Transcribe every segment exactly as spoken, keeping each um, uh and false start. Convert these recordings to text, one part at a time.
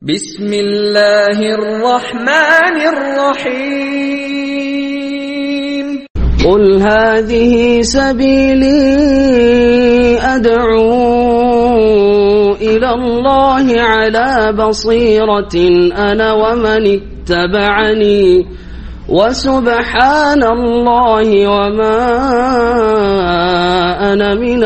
বিসমিল্লাহির রহমানির রহিম। قل هذه سبيلي أدعو إلى الله على بصيرة أنا ومن اتبعني وسبحان الله وما أنا من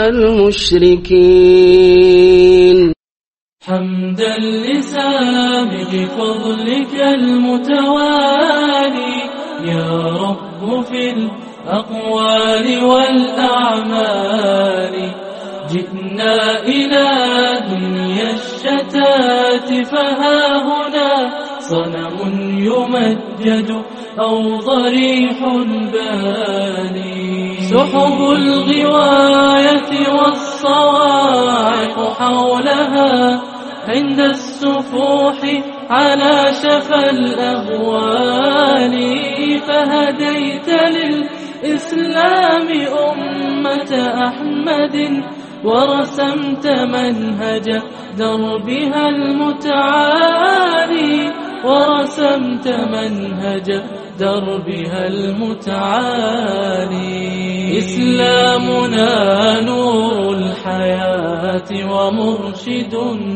المشركين. حمدا لسابق فضلك المتوالي يا رب في الأقوال والأعمال. جئنا إلى دنيا الشتات فها هنا صنم يمجد أو ضريح باني. سحب الغواية والصواعق حولها عند السفوح على شفا الأهوال. فهديت للإسلام أمة أحمد ورسمت منهج دربها المتعالي ورسمت منهج دربها المتعالي. إسلامنا نور الحياة ومرشد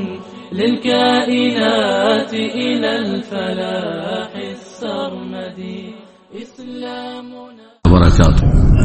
للكائنات إلى الفلاح السرمدي. إسلامنا وبركاته.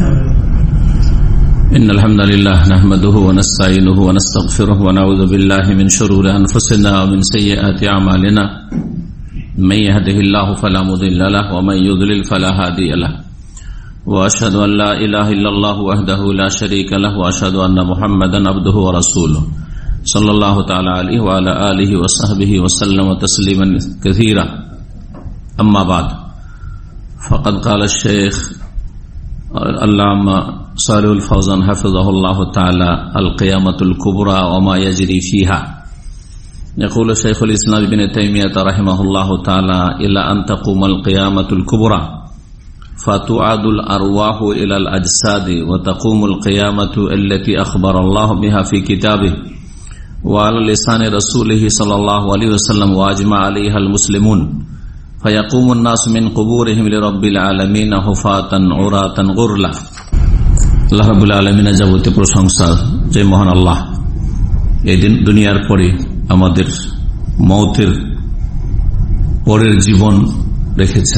إن الحمد لله نحمده ونستعينه ونستغفره ونعوذ بالله من شرور أنفسنا ومن سيئات أعمالنا. من يهده الله فلا مضل له ومن يضلل فلا هادي له. وأشهد أن لا إله إلا الله وحده لا شريك له وأشهد أن محمدا عبده ورسوله صلى الله تعالى عليه وعلى آله وصحبه وسلم تسليما كثيرا. أما بعد فقد قال الشيخ العلامة صالح الفوزان حفظه الله تعالى القيامة الكبرى وما يجري فيها. يقول شيخ الإسلام ابن تيمية رحمه الله تعالى إلى أن تقوم القيامة الكبرى فتعاد الأرواح إلى الأجساد وتقوم القيامة التي أخبر الله بها في كتابه وعلى لسان رسوله صلى الله عليه وسلم وأجمع عليها المسلمون. فيقوم الناس من قبورهم لرب العالمين حفاة عراة غرلا. আল্লাহ রাব্বুল আলামিনের যাবতীয় প্রশংসা যে মহান আল্লাহ এই দিন দুনিয়ার পরে আমাদের মওতের পরের জীবন রেখেছেন।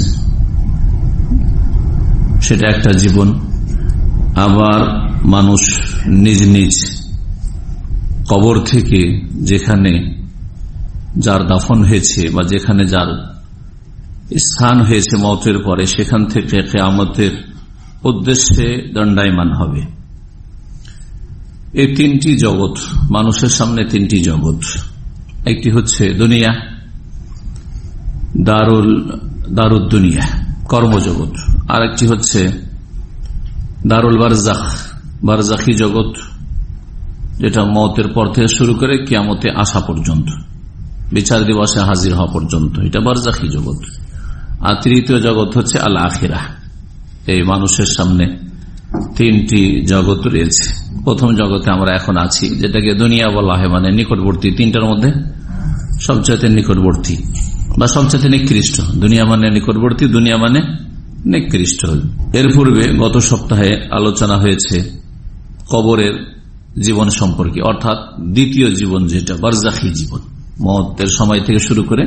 সেটা একটা জীবন। আবার মানুষ নিজ নিজ কবর থেকে যেখানে যার দাফন হয়েছে বা যেখানে যার স্থান হয়েছে মওতের পরে সেখান থেকে কিয়ামতের উদ্দেশ্যে দণ্ডায়মান হবে। এই তিনটি জগৎ মানুষের সামনে, তিনটি জগৎ। একটি হচ্ছে দুনিয়া, দারুল দারুদ দুনিয়া কর্মজগৎ। আর একটি হচ্ছে দারুল বারজাখ বারজাখি জগৎ, যেটা মওতের পর থেকে শুরু করে কিয়ামতে আসা পর্যন্ত, বিচার দিবসে হাজির হওয়া পর্যন্ত, এটা বারজাখি জগৎ। আর তৃতীয় জগৎ হচ্ছে আল আখিরাহ। এই মানুষের সামনে তিনটি জগৎ রয়েছে। প্রথম জগতে আমরা এখন আছি, যেটাকে দুনিয়া বলা হয়, মানে নিকটবর্তী। তিনটার মধ্যে সবচেয়ে নিকটবর্তী বা সবচেয়ে নিকৃষ্ট। দুনিয়া মানে নিকটবর্তী, দুনিয়া মানে নিকৃষ্ট। এর পূর্বে গত সপ্তাহে আলোচনা হয়েছে কবরের জীবন সম্পর্কে, অর্থাৎ দ্বিতীয় জীবন, যেটা বারজাখি জীবন, মওতের সময় থেকে শুরু করে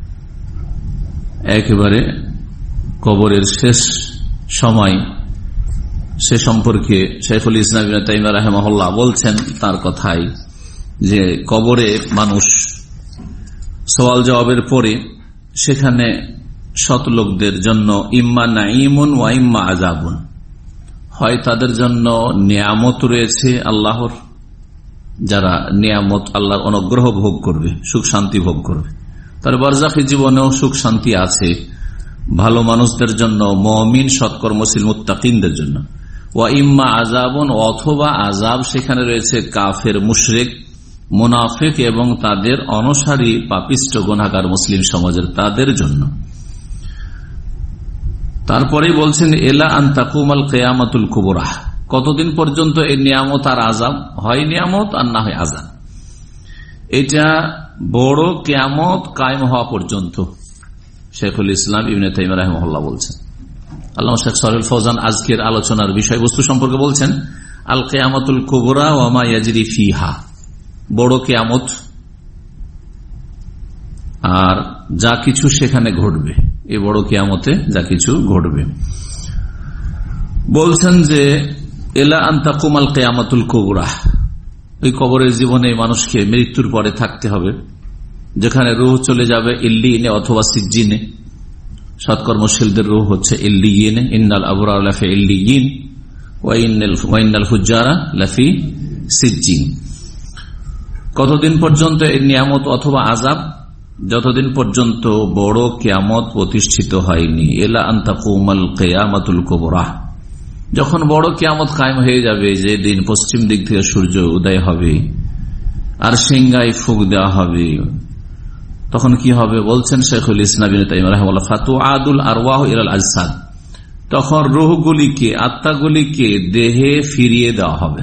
একেবারে কবরের শেষ সময়, সে সম্পর্কে শাইখুল ইসলাম ইবনে তাইমিয়া রাহিমাহুল্লাহ বলছেন তার কথাই যে কবরে মানুষ সওয়াল জবাবের পরে সেখানে সৎ লোকদের জন্য ইম্মা নাঈমুন ওয়া ইম্মা আযাবুন, হয় তাদের জন্য নিয়ামত রয়েছে আল্লাহর, যারা নিয়ামত আল্লাহর অনুগ্রহ ভোগ করবে, সুখ শান্তি ভোগ করবে, তার বারজাখি জীবনেও সুখ শান্তি আছে ভালো মানুষদের জন্য, মুমিন সৎকর্মশীল মুত্তাকিনদের জন্য। ওয়া ইম্মা আযাবুন, অথবা আযাব সেখানে রয়েছে কাফের, মুশরিক, মুনাফিক এবং তাদের অনুসারী পাপিষ্ঠ গুনাহগার মুসলিম সমাজের, তাদের জন্য। তারপরেই বলছেন এলা আন তাকুমাল কিয়ামাতুল কুবরা, কতদিন পর্যন্ত এই নিয়ামত আর আযাব, হয় নিয়ামত আর না হয় আযাব। এটা বড় কিয়ামত কায়েম হওয়া পর্যন্ত। শেখুল ইসলাম ইবনে তাইমিয়া রাহিমাহুল্লাহ বলছেন। আল্লামা শেখ সালেহ ফৌজান আজকের আলোচনার বিষয়বস্তু সম্পর্কে বলছেন, আল কিয়ামতুল কুবরা ওয়া মা ইয়াজরি ফিহা, বড় কিয়ামত আর যা কিছু সেখানে ঘটবে, এই বড় কিয়ামতে যা কিছু ঘটবে। বলছেন যে এলা আন তাকুমাল কিয়ামাতুল কুবরা, ওই কবরের জীবনে মানুষকে মৃত্যুর পরে থাকতে হবে, যেখানে রূহ চলে যাবে ইল্লিয়িনে অথবা সিজ্জিনে। সৎকর্মশীলদের রূহ হচ্ছে ইল্লিয়িনে, ইন্নাল আবরার লাফি ইল্লিয়িন ওয়া ইন্নাল ফুজ্জারা লাফি সিজ্জিন। কতদিন পর্যন্ত এই নিয়ামত অথবা আযাব? যতদিন পর্যন্ত বড় কিয়ামত প্রতিষ্ঠিত হয়নি। এলা আন তাকুমাল কিয়ামাতুল কুবরা, যখন বড় কিয়ামত কায়েম হয়ে যাবে, যে দিন পশ্চিম দিক থেকে সূর্য উদয় হবে আর সিংহায় ফুঁক দেওয়া হবে, তখন কি হবে? বলছেন শেখুল ইসলাম ইবনে তাইমিয়া রাহিমাহুল্লাহ, ফাতুআদুল আরওয়াহু ইলাল আজসাদ, তখন রূহগুলিকে, আত্মাগুলিকে দেহে ফিরিয়ে দেওয়া হবে।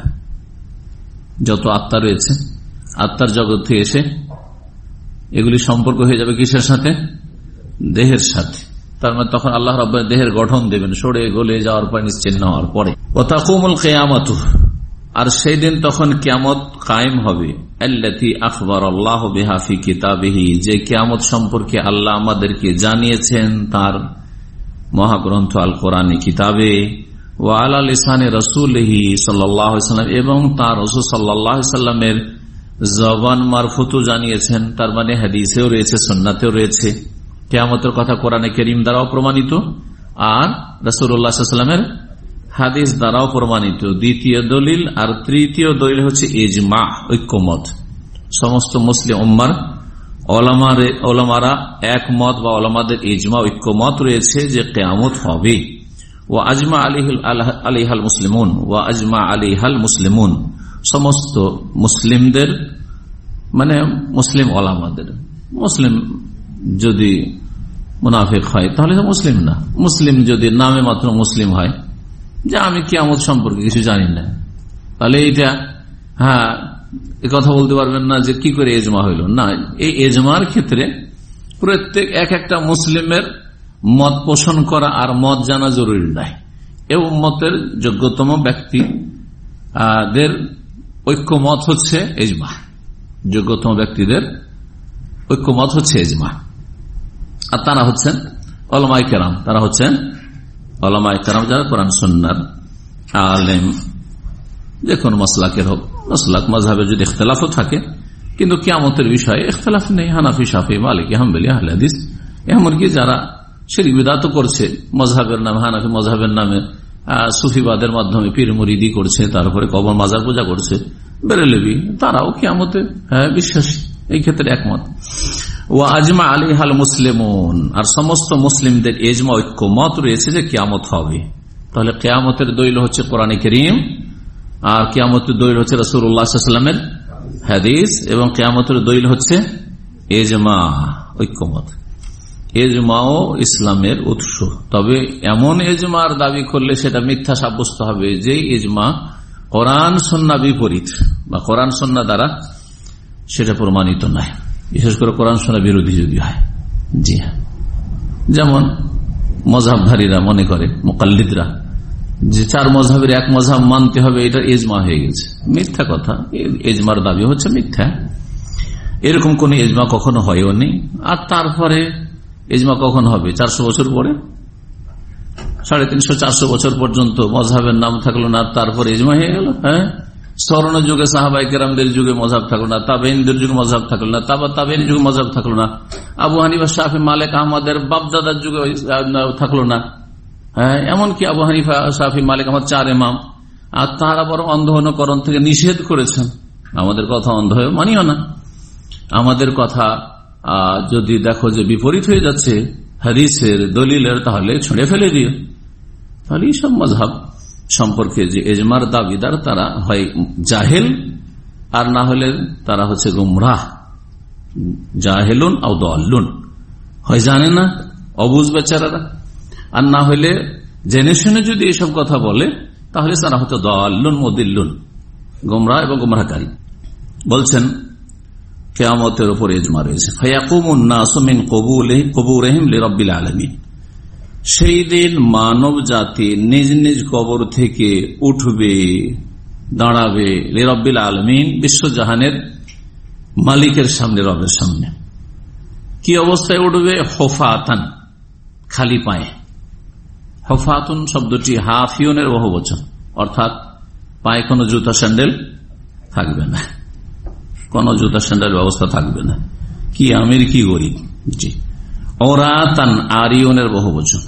যত আত্মা রয়েছে আত্মার জগৎ থেকে এসে এগুলি সম্পর্ক হয়ে যাবে কিসের সাথে? দেহের সাথে। তার মানে তখন আল্লাহ রাব্বুল দেহের গঠন দেবেন, সরে গলে যাওয়ার পর, নিশ্চিহ্ন হওয়ার পরে। ওয়া তাকুমুল কিয়ামাতু, আর সেই দিন তখন কিয়ামত কায়েম হবে। আল্লাতী আখবারাল্লাহু বিহা ফি কিতাবিহি, যে কিয়ামত সম্পর্কে আল্লাহ আমাদেরকে জানিয়েছেন তার মহাগ্রন্থ আল কোরআনে কিতাবে। ওয়া আলা লিসানি রাসূলিহি সাল্লাল্লাহু আলাইহি ওয়াসাল্লাম, এবং তার রাসূল সাল্লাল্লাহু আলাইহি ওয়াসাল্লামের জবান মারফুতও জানিয়েছেন, তার মানে হাদিসেও রয়েছে, সুন্নাতেও রয়েছে। কিয়ামতের কথা কোরআনে কারীম দ্বারাও প্রমাণিত আর রাসূলুল্লাহ সাল্লাল্লাহু আলাইহি ওয়াসাল্লামের হাদিস দ্বারাও প্রমাণিত। দ্বিতীয় দলিল আর তৃতীয় দলিল হচ্ছে ইজমা, ঐক্যমত। সমস্ত মুসলিম উম্মার ওলামারা একমত বা ওলামাদের ইজমা, ঐক্যমত রয়েছে যে কিয়ামত হবে। ওয়া আজমা আলাইহাল মুসলিমুন, ওয়া আজমা আলাইহাল মুসলিমুন, সমস্ত মুসলিমদের মানে মুসলিম ওলামাদের। মুসলিম যদি মুনাফিক হয় তাহলে তো মুসলিম না, মুসলিম যদি নামে মাত্র মুসলিম হয়, যে আমি কিয়ামত সম্পর্কে কিছু জানি না, তাহলে এইটা হ্যাঁ কথা বলতে পারবেন না যে কি করে এজমা হইল না। এই এজমার ক্ষেত্রে প্রত্যেক এক একটা মুসলিমের মত পোষণ করা আর মত জানা জরুরি নয়। এই উম্মতের যোগ্যতম ব্যক্তিদের ঐক্যমত হচ্ছে এজমা, যোগ্যতম ব্যক্তিদের ঐক্যমত হচ্ছে এজমা। আর তারা হচ্ছেন উলামায়ে কেরাম, তারা হচ্ছেন উলামায়ে কেরাম যারা কোরআন সুন্নাহর আলেম, যে কোন মাসলাকের হোক, মাসলাক মাযহাবে যদি ইখতিলাফও থাকে, কিন্তু কিয়ামতের বিষয়ে ইখতিলাফ নেই। হানাফি, শাফিঈ, মালিকি, হাম্বলি, আহলে হাদিস, এমনকি যারা শিরক বিদআত করছে মাযহাবের নামে, হানাফি মাযহাবের নামে সুফিবাদের মাধ্যমে পীর মুরিদি করছে, তারপরে কবর মাজার পূজা করছে, বেরেলভি, তারাও কিয়ামতে হ্যাঁ বিশ্বাসী, এই ক্ষেত্রে একমত। ওয়া আজমা আলাইহাল মুসলিমুন, আর সমস্ত মুসলিমদের ইজমা, ঐক্যমত রয়েছে যে কিয়ামত হবে। তাহলে কিয়ামতের দলিল হচ্ছে কোরআনে কারীম, আর কিয়ামতের দলিল হচ্ছে রাসূলুল্লাহ সাল্লাল্লাহু আলাইহি ওয়াসাল্লামের হাদিস, এবং কিয়ামতের দলিল হচ্ছে ইজমা, ঐক্যমত। ইজমাও ইসলামের উৎস, তবে এমন ইজমার দাবি করলে সেটা মিথ্যা সাব্যস্ত হবে যে ইজমা কোরআন সুন্নাহ বিপরীত বা কোরআন সুন্নাহ দ্বারা সেটা প্রমাণিত নয়, বিশেষ করে কোরআন সুন্নাহ বিরোধী যদি হয়। জি হ্যাঁ, যেমন মযহাবধারীরা মনে করে, মুকাল্লিদরা, যে চার মযহাবের এক মযহাব মানতে হবে, এটা ইজমা হয়ে গেছে। মিথ্যা কথা, ইজমার দাবি হচ্ছে মিথ্যা। এরকম কোন ইজমা কখনো হয়ও নি। আর তারপরে ইজমা কখন হবে? চারশো বছর পরে, সাড়ে তিনশো চারশো বছর পর্যন্ত মযহাবের নাম থাকলো না, তারপরে ইজমা হয়ে গেল। হ্যাঁ, স্বর্ণ যুগে সাহাবায়ে কেরামদের যুগে মযহাব থাকলো না, তাবেঈনদের যুগে মযহাব থাকলো না, তাবা তাবেঈন যুগে মযহাব থাকলো না, আবু হানিফা, শাফি, মালিক, আহমদের বাপদাদার যুগে থাকলো না। হ্যাঁ, এমনকি আবু হানিফা, শাফি, মালিক, আহমদ চার ইমাম, আর তারা বরং অন্ধ অনুকরণ থেকে নিষেধ করেছেন। আমাদের কথা অন্ধ হয়ে মানিও না, আমাদের কথা যদি দেখো যে বিপরীত হয়ে যাচ্ছে হাদিসের দলিলের, তাহলে ছুঁড়ে ফেলে দিও। তাহলে এইসব মযহাব সম্পর্কে যে ইজমার দাবিদার, তারা হয় জাহেল আর না হলে তারা হচ্ছে গুমরাহ, জাহেলুন আও দাল্লুন, হয় জানে না, অবুঝ বেচারারা, আর না হলে জেনে শুনে যদি এসব কথা বলে তাহলে তারা হয়তো দাল্লুন মুদিল্লুন, গুমরাহ এবং গুমরাহকারী। বলছেন কিয়ামতের উপর ইজমা রয়েছে। ফায়াকুমুন নাসু মিন কুবুরিহিম লিরাব্বিল আলামিন, সেই দিন মানব জাতি নিজ নিজ কবর থেকে উঠবে, দাঁড়াবে লিরাব্বিল আলামিন, বিশ্বজাহানের মালিকের সামনে, রবের সামনে। কি অবস্থায় উঠবে? হুফাতান, খালি পায়ে। হুফাতুন শব্দটি হাফিয়নের বহুবচন, অর্থাৎ পায়ে কোনো জুতা স্যান্ডেল থাকবে না, কোন জুতা স্যান্ডেল ব্যবস্থা থাকবে না। কি আমির কি গরিব। জি, ওরাতান আরিয়নের বহুবচন,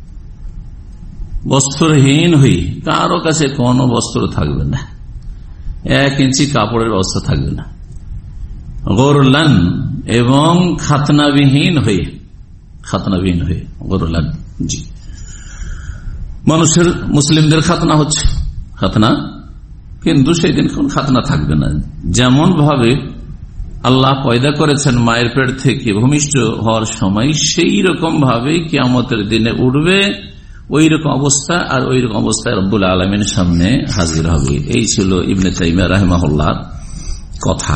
বস্ত্রহীন হই, কারো কাছে কোনো বস্ত্র থাকবে না, এক ইঞ্চি কাপড়ের ব্যবস্থা থাকবে না। গোরলান, এবং খাতনাবিহীন হয়ে, খাতনাবিহীন হয়ে গোরলান। জি, মানুষের মুসলিমদের খাতনা হচ্ছে, খাতনা, কিন্তু সেই দিন কোন খাতনা থাকবে না। যেমন ভাবে আল্লাহ পয়দা করেছেন মায়ের পেট থেকে ভূমিষ্ঠ হওয়ার সময়, সেই রকম ভাবে কিয়ামতের দিনে উঠবে, ওই রকম অবস্থা। আর ওই রকম অবস্থায় রব্বুল আলামিনের সামনে হাজির হবে। এই ছিল ইবনে তাইমিয়া রাহিমাহুল্লাহর কথা।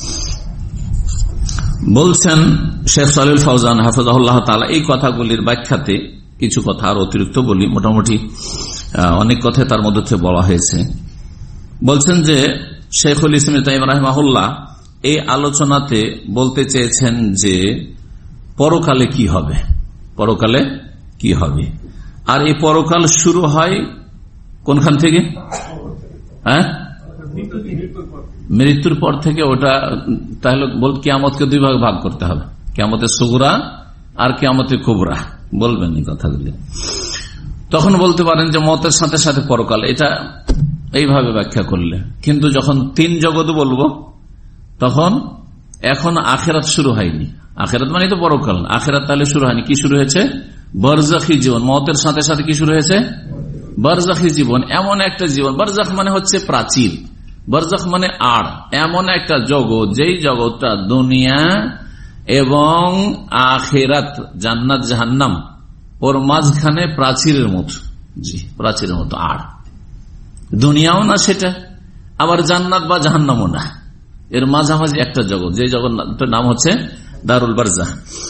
বলছেন শেখ সালিল ফাউজান হাফিজাহুল্লাহ তাআলা, এই কথাগুলির ব্যাখ্যাতে কিছু কথা আর অতিরিক্ত বলি, মোটামুটি অনেক কথা তার মধ্যে বলা হয়েছে। বলছেন যে শেখুল ইসলাম ইবনে তাইমিয়া রাহিমাহুল্লাহ এই আলোচনাতে বলতে চেয়েছেন যে পরকালে কি হবে, পরকালে কি হবে। আর এই পরকাল শুরু হয় কোনখান থেকে? হ্যাঁ, মৃত্যুর পর থেকে। ওটা তাহলে বল কিয়ামতকে দুই ভাগে ভাগ করতে হবে, কিয়ামতের সুগরা আর কিয়ামতের কুবরা। বলবেন এই কথাগুলি, তখন বলতে পারেন যে মতের সাথে সাথে পরকাল, এটা এইভাবে ব্যাখ্যা করলে। কিন্তু যখন তিন জগৎ বলবো তখন এখন আখেরাত শুরু হয়নি, আখেরাত মানে তো পরকাল, আখেরাত তাহলে শুরু হয়নি। কি শুরু হয়েছে? বারজাখী জীবন। মতের সাথে সাথে কি শুরু হয়েছে? বারজাখী জীবন। এমন একটা জীবন, বারজাখ মানে হচ্ছে প্রাচীর, বারজাখ মানে আড়, এমন একটা জগৎ যেই জগৎটা দুনিয়া এবং আখেরাত, জান্নাত জাহান্নাম, ওর মাঝখানে প্রাচীরের মতো। জি, প্রাচীরের মতো আড়। দুনিয়াও না সেটা, আবার জান্নাত বা জাহান্নামও না, এর মাঝামাঝি একটা জগৎ, যে জগৎটার নাম হচ্ছে দারুল বারজাখ।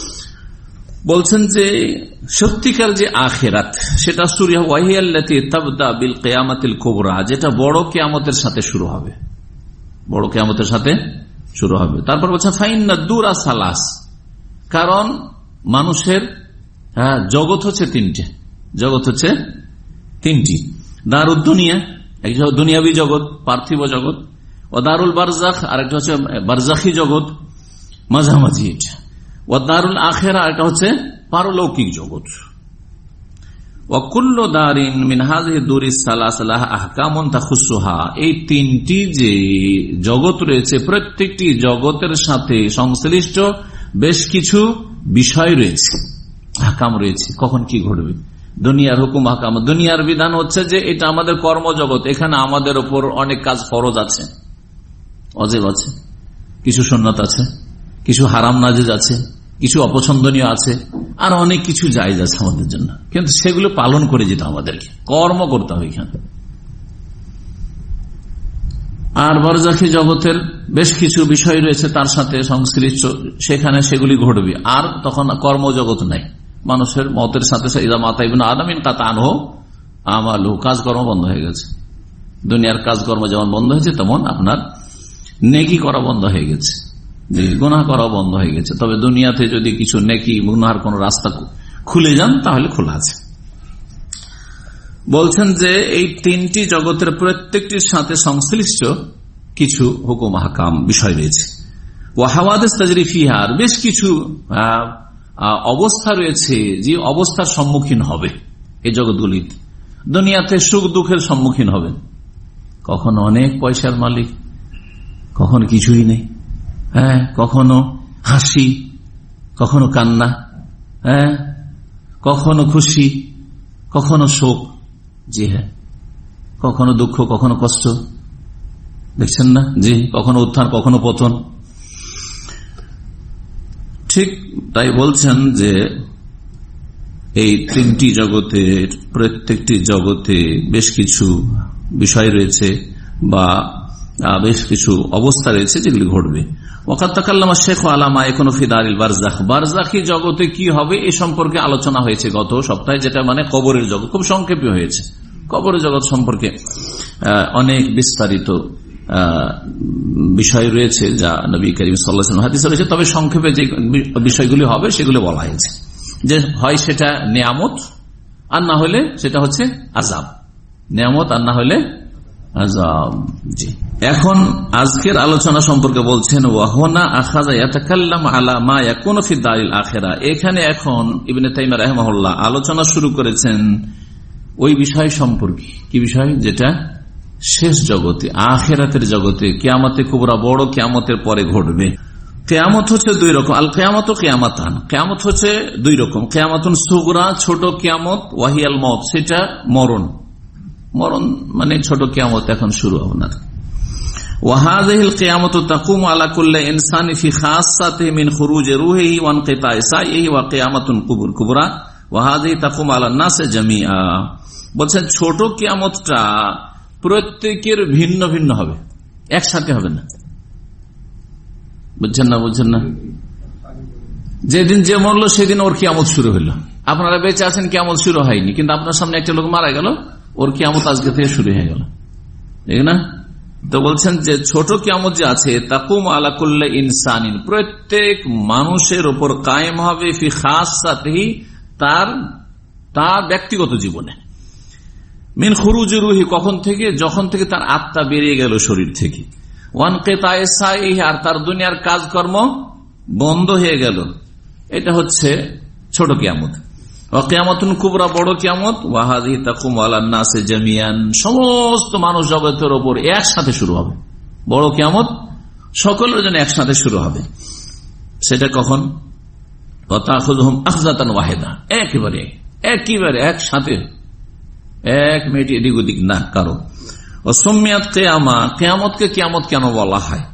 বলছেন যে সত্যিকার যে আখেরাত, সেটা শুরু হবে ওয়াহিয়াল্লাতী তাবদা বিল কিয়ামাতিল কুবরা, যেটা বড় কিয়ামতের সাথে শুরু হবে, বড় কিয়ামতের সাথে শুরু হবে। তারপর বলছেন ফাইন্না দুরা সালাস, কারণ মানুষের হ্যাঁ জগৎ হচ্ছে তিনটে, জগৎ হচ্ছে তিনটি। দারুদ দুনিয়া, এক দুনিয়াবী জগৎ, পার্থিব জগৎ, ও দারুল বারজাখ, আর একটা হচ্ছে বারজাখী জগৎ, মাঝামাঝি এটা। ও দারুল আখেরা, এটা হচ্ছে পারলৌকিক জগৎ। ওয়াকুল্লু দারিন মিন হাযিহি দুরিস সালাসা লাহা আহকামুন তাখুসুহা, এই তিনটি যে জগৎ রয়েছে, প্রত্যেকটি জগতের সাথে সংশ্লিষ্ট বেশ কিছু বিষয় রয়েছে, আহকাম রয়েছে, কখন কি ঘটবে। দুনিয়ার হুকুম আহকাম, দুনিয়ার বিধান হচ্ছে যে এটা আমাদের কর্মজগৎ, এখানে আমাদের উপর অনেক কাজ ফরজ আছে, অজেব আছে, কিছু সুন্নাত আছে, কিছু হারাম নাজেজ আছে, কিছু অপছন্দনীয় আছে, আর অনেক কিছু জায়েজ আছে আমাদের জন্য, কিন্তু সেগুলো পালন করে যেতে আমাদেরকে, কর্ম করতে হবে এখানে। আর বারজাখী জগতের বেশ কিছু বিষয় রয়েছে তার সাথে সংশ্লিষ্ট, সেখানে সেগুলি ঘটবে। আর তখন কর্মজগৎ নাই, মানুষের মতের সাথে সাথে মাতা ইবনে আদম ইনকাতা আনহু আমালু, কাজকর্ম বন্ধ হয়ে গেছে। দুনিয়ার কাজকর্ম যেমন বন্ধ হয়েছে, তেমন আপনার নেকি করা বন্ধ হয়ে গেছে, গুনাহ করা বন্ধ হয়ে গেছে। তবে দুনিয়াতে যদি কিছু নেকি গুনাহর কোন রাস্তা খুলে যান তাহলে খোলা আছে। বলছেন যে এই তিনটি জগতের প্রত্যেকটির সাথে সংশ্লিষ্ট কিছু হুকুম আহকাম বিষয় রয়েছে। ওয়া হাওয়াদিস তাজরি ফিহা, বেশ কিছু অবস্থা রয়েছে যে অবস্থার সম্মুখীন হবে এই জগৎগুলিতে। দুনিয়াতে সুখ দুঃখের সম্মুখীন হবেন, কখনো অনেক পয়সার মালিক, কখনো কিছুই নেই, হ্যাঁ, কখনো হাসি, কখনো কান্না, হ্যাঁ, কখনো খুশি, কখনো শোক, জি হ্যাঁ, কখনো দুঃখ, কখনো কষ্ট, দেখছেন না, জি, কখনো উত্থান, কখনো পতন। ঠিক তাই বলছেন যে এই তিনটি জগতের প্রত্যেকটি জগতে বেশ কিছু বিষয় রয়েছে বা বেশ কিছু অবস্থা রয়েছে যেগুলি ঘটবে। ওয়াকাদ তাকাল্লামা শেখ আলামা এখনো ফি দারিল বারজাখ, বারজাখী জগতে কি হবে এ সম্পর্কে আলোচনা হয়েছে গত সপ্তাহে, যেটা মানে কবরের জগৎ, খুব সংক্ষেপে হয়েছে। কবরের জগৎ সম্পর্কে অনেক বিস্তারিত বিষয় রয়েছে যা নবী করিম সাল্লাল্লাহু আলাইহি ওয়াসাল্লাম হাদিসে রয়েছে, তবে সংক্ষেপে যে বিষয়গুলি হবে সেগুলো বলা হয়েছে, যে হয় সেটা নিয়ামত আর না হলে সেটা হচ্ছে আযাব, নিয়ামত আর না হলে আযাব। জি, এখন আজকের আলোচনা সম্পর্কে বলছেন ওয়াহনা আখাযা ইয়াতাকাল্লাম আলা মা ইয়াকুনু ফি দারিল আখিরা। এখানে এখন ইবনে তাইমিয়া রাহিমাহুল্লাহ আলোচনা শুরু করেছেন ওই বিষয় সম্পর্কে। কি বিষয়? যেটা শেষ জগতে, আখিরাতের জগতে, কিয়ামতে কুবরা, বড় কিয়ামতের পরে ঘটবে। কিয়ামত হচ্ছে দুই রকম, আল কিয়ামত ও কিয়ামাতান। কিয়ামত হচ্ছে দুই রকম, কিয়ামাতুন সুগরা ছোট কিয়ামত, ওয়াহিয়াল মউত সেটা মরণ, মরণ মানে ছোট কিয়ামত এখন শুরু হবে না। ওয়াহাযিহিল কিয়ামাতু তাকুমু আলা কুল্লি ইনসানি ফি খাসসাতিহি মিন খুরুজি রূহিহি ওয়া ইনকিতাই সাইহি ওয়া কিয়ামাতুন কুবুর কুবরা ওয়াহাযিহি তাকুমু আলা নাসি জামিআ। বলছেন ছোট কিয়ামতটা প্রত্যেকের ভিন্ন ভিন্ন হবে, একসাথে হবে না। বুঝছেন না? বুঝছেন না? যেদিন যে মরলো সেদিন ওর কিয়ামত শুরু হলো। আপনারা বেঁচে আছেন, কিয়ামত শুরু হয়নি, কিন্তু আপনার সামনে একটা লোক মারা গেল, ওর কিয়ামত আজকে থেকে শুরু হয়ে গেল, ঠিক না? তো বলছেন যে ছোট কিয়ামত যে আছে তাকুম আলা কুল্লি ইনসানিন, প্রত্যেক মানুষের উপর কায়েম হবে ফি খাসসাতিহি, তার তার ব্যক্তিগত জীবনে, মিন খুরুজি রূহি, কখন থেকে? যখন থেকে তার আত্মা বেরিয়ে গেল শরীর থেকে, ওয়ান কিতাই সাইহি, আর তার দুনিয়ার কাজকর্ম বন্ধ হয়ে গেল। এটা হচ্ছে ছোট কিয়ামত। ওয়া কিয়ামাতুন কুবরা, বড় কিয়ামত, ওয়াহাযিহি তাকুমু আলান নাসি জামিআন, সমস্ত মানুষ জগতের উপর একসাথে শুরু হবে। বড় কিয়ামত সকলের জন্য একসাথে শুরু হবে। সেটা কখন? ওয়া তাখুযুহুম আখযাতান ওয়াহিদা, একেবারে একেবারে একসাথে, এক মিনিট এদিক ওদিক না কারো। ও সুম্মিয়াত কিয়ামা, কিয়ামতকে কিয়ামত কেন বলা হয়?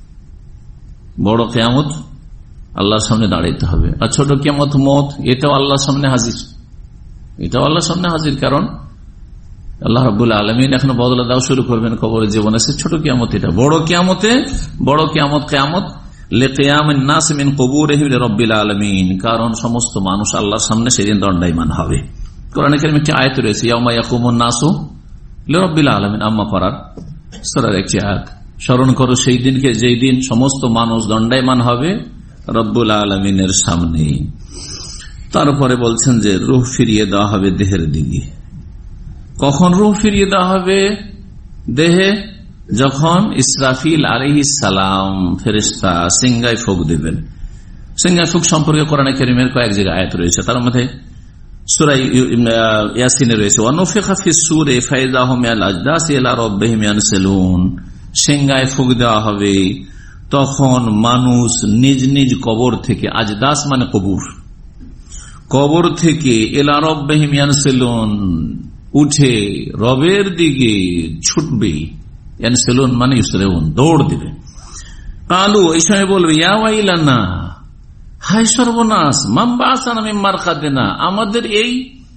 বড় কিয়ামত আল্লাহর সামনে দাঁড়াইতে হবে, আর ছোট কিয়ামত মত, এটাও আল্লাহর সামনে হাজির, এটাও আল্লাহর সামনে হাজির। কারণ আল্লাহ রাব্বুল আলামিন এখন বদলা দাও শুরু করবেন কবরের জীবনে। সে ছোট কিয়ামত, এটা বড় কিয়ামতে, বড় কিয়ামত কিয়ামত লিকিয়ামিন নাস মিন কুবুরিহিম লিরাব্বিল আলামিন, কারণ সমস্ত মানুষ আল্লাহর সামনে সেদিন দণ্ডায়মান হবে। কোরআনে কারিমে একটি আয়াত রয়েছে, ইয়াউমা ইয়াকুমুন নাসু লিরাব্বিল আলামিন, আম্মা পারার সূরার একটি আয়াত। স্মরণ করো সেই দিনকে, যেই দিন সমস্ত মানুষ দণ্ডায়মান হবে রব্বুল আলামিনের সামনে। তারপরে বলছেন যে রূহ ফিরিয়ে দেওয়া হবে দেহের দিকে। কখন রূহ ফিরিয়ে দেওয়া হবে দেহে? যখন ইসরাফিল আলাইহিস সালাম ফেরেশতা সিংগায় ফুঁক দেবেন। সিংগায় ফুঁক সম্পর্কে কোরআনে কারিমের কয়েক জায়গায় আয়াত রয়েছে, তার মধ্যে সূরা ইয়াসিনে রয়েছে ওয়ানুফিখা ফিস সূরি ফাইযা হুম মিনাল আজদাসি ইলা রাব্বিহিম ইয়ানসিলুন, সিংগায় ফুঁক দেওয়া হবে, তখন মানুষ নিজ নিজ কবর থেকে, আজদাস মানে কবর, কবর থেকে ইলা রাব্বিহিম ইয়ানসিলুন, উঠে রবের দিকে ছুটবে। ইয়ানসিলুন মানে ইসরাউন, দৌড় দিবে। কালু, এই সময় বলবে ইয়া ওয়াইলানা, হায় সর্বনাশ, মান বাসানা মিন মারকাদিনা, আমাদের এই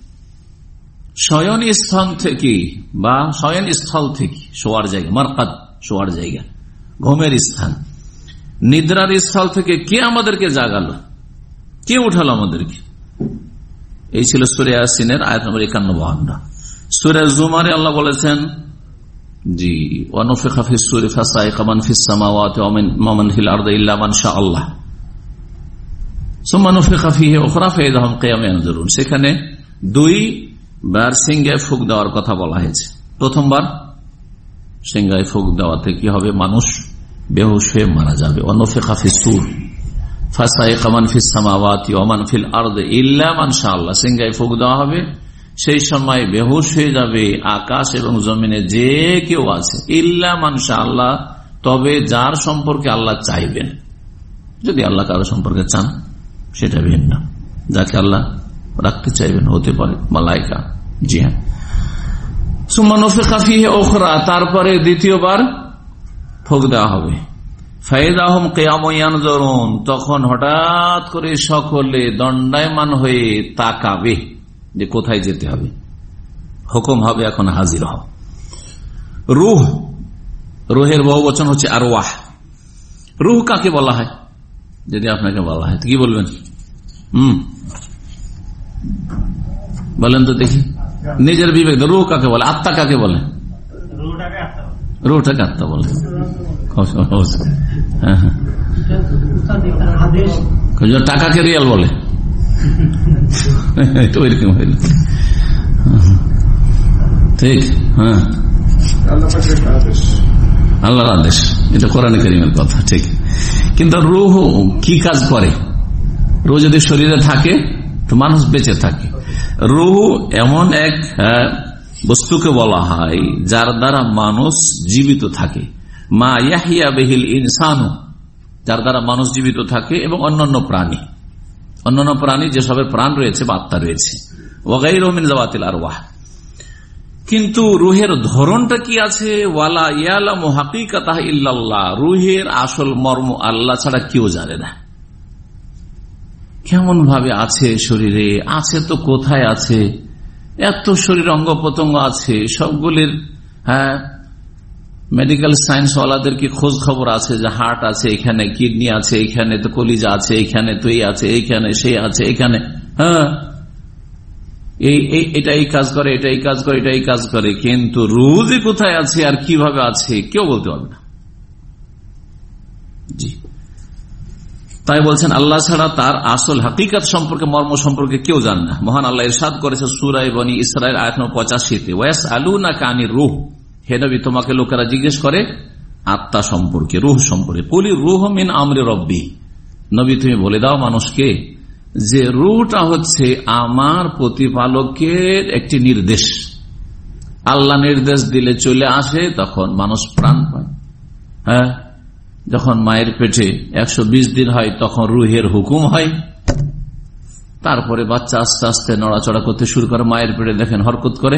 শয়ন স্থান থেকে বা শয়ন স্থল থেকে, শোয়ার জায়গা, মারকাদ শোয়ার জায়গা, ঘুমের স্থান, নিদ্রার স্থল থেকে কে আমাদেরকে জাগালো, কে উঠালো আমাদেরকে? এই ছিল সূরা ইয়াসিনের আয়াত নম্বর একান্ন বাহান্ন। সূরা জুমারে আল্লাহ বলেছেন জি ওয়ানুফিখা ফিস সূরি ফাসাইকা মান ফিস সামাওয়াতি ওয়া মান ফিল আরদি ইল্লা মান শাআল্লাহ সুম্মা নুফিখা ফীহি উখরা ফাইযা হুম কিয়ামুন ইয়ানজুরুন। সেখানে দুই বার সিংহায় ফুঁক দেওয়ার কথা বলা হয়েছে। প্রথমবার সিংহায় ফুঁক দেওয়াতে কি হবে? মানুষ বেহুশ হয়ে মারা যাবে। ওয়ানুফিখা ফিস সূর ফাসাইকা মান ফিস সামাওয়াতি ওয়া মান ফিল আরদি ইল্লা মান শাআল্লাহ, সিংহায় ফুঁক দেওয়া হবে, সেই সময় বেহুশ হয়ে যাবে আকাশ এবং জমিনে যে কেউ আছে, ইল্লা মান শাআল্লাহ, তবে যার সম্পর্কে আল্লাহ চাইবেন। যদি আল্লাহ কারো সম্পর্কে চান সেটা ভিন্ন, যাকে আল্লাহ রাখতে চাইবেন হতে পারে মালাইকা। জি হ্যাঁ। সুম্মা নুফিখা ফীহি উখরা, তারপরে দ্বিতীয়বার ফুঁক দেওয়া হবে। ফাইযা হুম কিয়ামুন ইয়ানজুরুন, তখন হঠাৎ করে সকলে দণ্ডায়মান হয়ে তাকাবে যে কোথায় যেতে হবে। হুকুম হবে এখন হাজির হও। রূহ রুহের বহু বচন হচ্ছে আরওয়াহ। রুহ কাকে বলা হয় যদি আপনাকে বলা হয় কি বলবেন? হম বলেন তো দেখি, নিজের বিবেক। রুহ কাকে বলে? আত্মা কাকে বলে? রুহটাকে আত্মা বলে। টাকাকে রিয়াল বলে। ওইরকম হইল, ঠিক। হ্যাঁ, আল্লাহর আদেশ, এটা কোরআন কারীমের কথা, ঠিক। কিন্তু রূহ কি কাজ করে? রূহ যদি শরীরে থাকে তো মানুষ বেঁচে থাকে। রূহ এমন এক বস্তুকে বলা হয় যার দ্বারা মানুষ জীবিত থাকে। মা ইয়াহিয়া বিহিল ইনসানু, যার দ্বারা মানুষ জীবিত থাকে, এবং অন্যান্য প্রাণী, অন্যান্য প্রাণী যেসবের প্রাণ রয়েছে বা আত্মা রয়েছে। ওয়াগাইরু মিন যাওয়াতিল আরওয়াহ। কিন্তু রুহের ধরনটা কি আছে? ওয়ালা ইয়ালামু হাকিকাতাহা ইল্লাল্লাহ। রুহের আসল মর্ম আল্লাহ ছাড়া কেউ জানে না। কেমন ভাবে আছে শরীরে, আছে তো কোথায় আছে? এত শরীর অঙ্গ প্রত্যঙ্গ আছে, সবগুলির হ্যাঁ মেডিকেল সায়েন্স ওয়ালাদের কি খোঁজ খবর আছে যে হার্ট আছে এখানে, কিডনি আছে এখানে, তো কলিজা আছে এখানে, তো এই আছে এইখানে, সেই আছে এখানে, হ্যাঁ এটা এই কাজ করে, এটা এই কাজ করে, এটা এই কাজ করে। কিন্তু রূহ যে কোথায় আছে আর কিভাবে আছে কেউ বলতে পারবে না। জি, তাই বলছেন আল্লাহ ছাড়া তার আসল হাকিকত সম্পর্কে, মর্ম সম্পর্কে কেউ জানে না। মহান আল্লাহ ইরশাদ করেছে সূরা বনী ইসরাঈল আয়াত নম্বর পঁচাশিতে, ওয়াসআলুনাকা আনির রূহ, হে নবী তোমাকে লোকেরা জিজ্ঞেস করে আত্মা সম্পর্কে, রূহ সম্পর্কে। কুলি রূহ মিন আমরি রব্বি, নবী তুমি বলে দাও মানুষকে যে রূহটা হচ্ছে আমার প্রতিপালকের একটি নির্দেশ। আল্লাহ নির্দেশ দিলে চলে আসে, তখন মানুষ প্রাণ পায়। হ্যাঁ, যখন মায়ের পেটে একশো বিশ দিন হয় তখন রুহের হুকুম হয়, তারপরে বাচ্চা আস্তে আস্তে নড়াচড়া করতে শুরু করে, মায়ের পেটে দেখেন হরকত করে।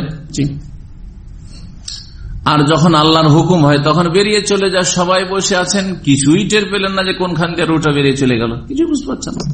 আর যখন আল্লাহর হুকুম হয় তখন বেরিয়ে চলে যায়। সবাই বসে আছেন, কিছুই টের পেলেন না যে কোনখান দিয়ে রুহটা বেরিয়ে চলে গেল, কিছু বুঝতে পারছেন না।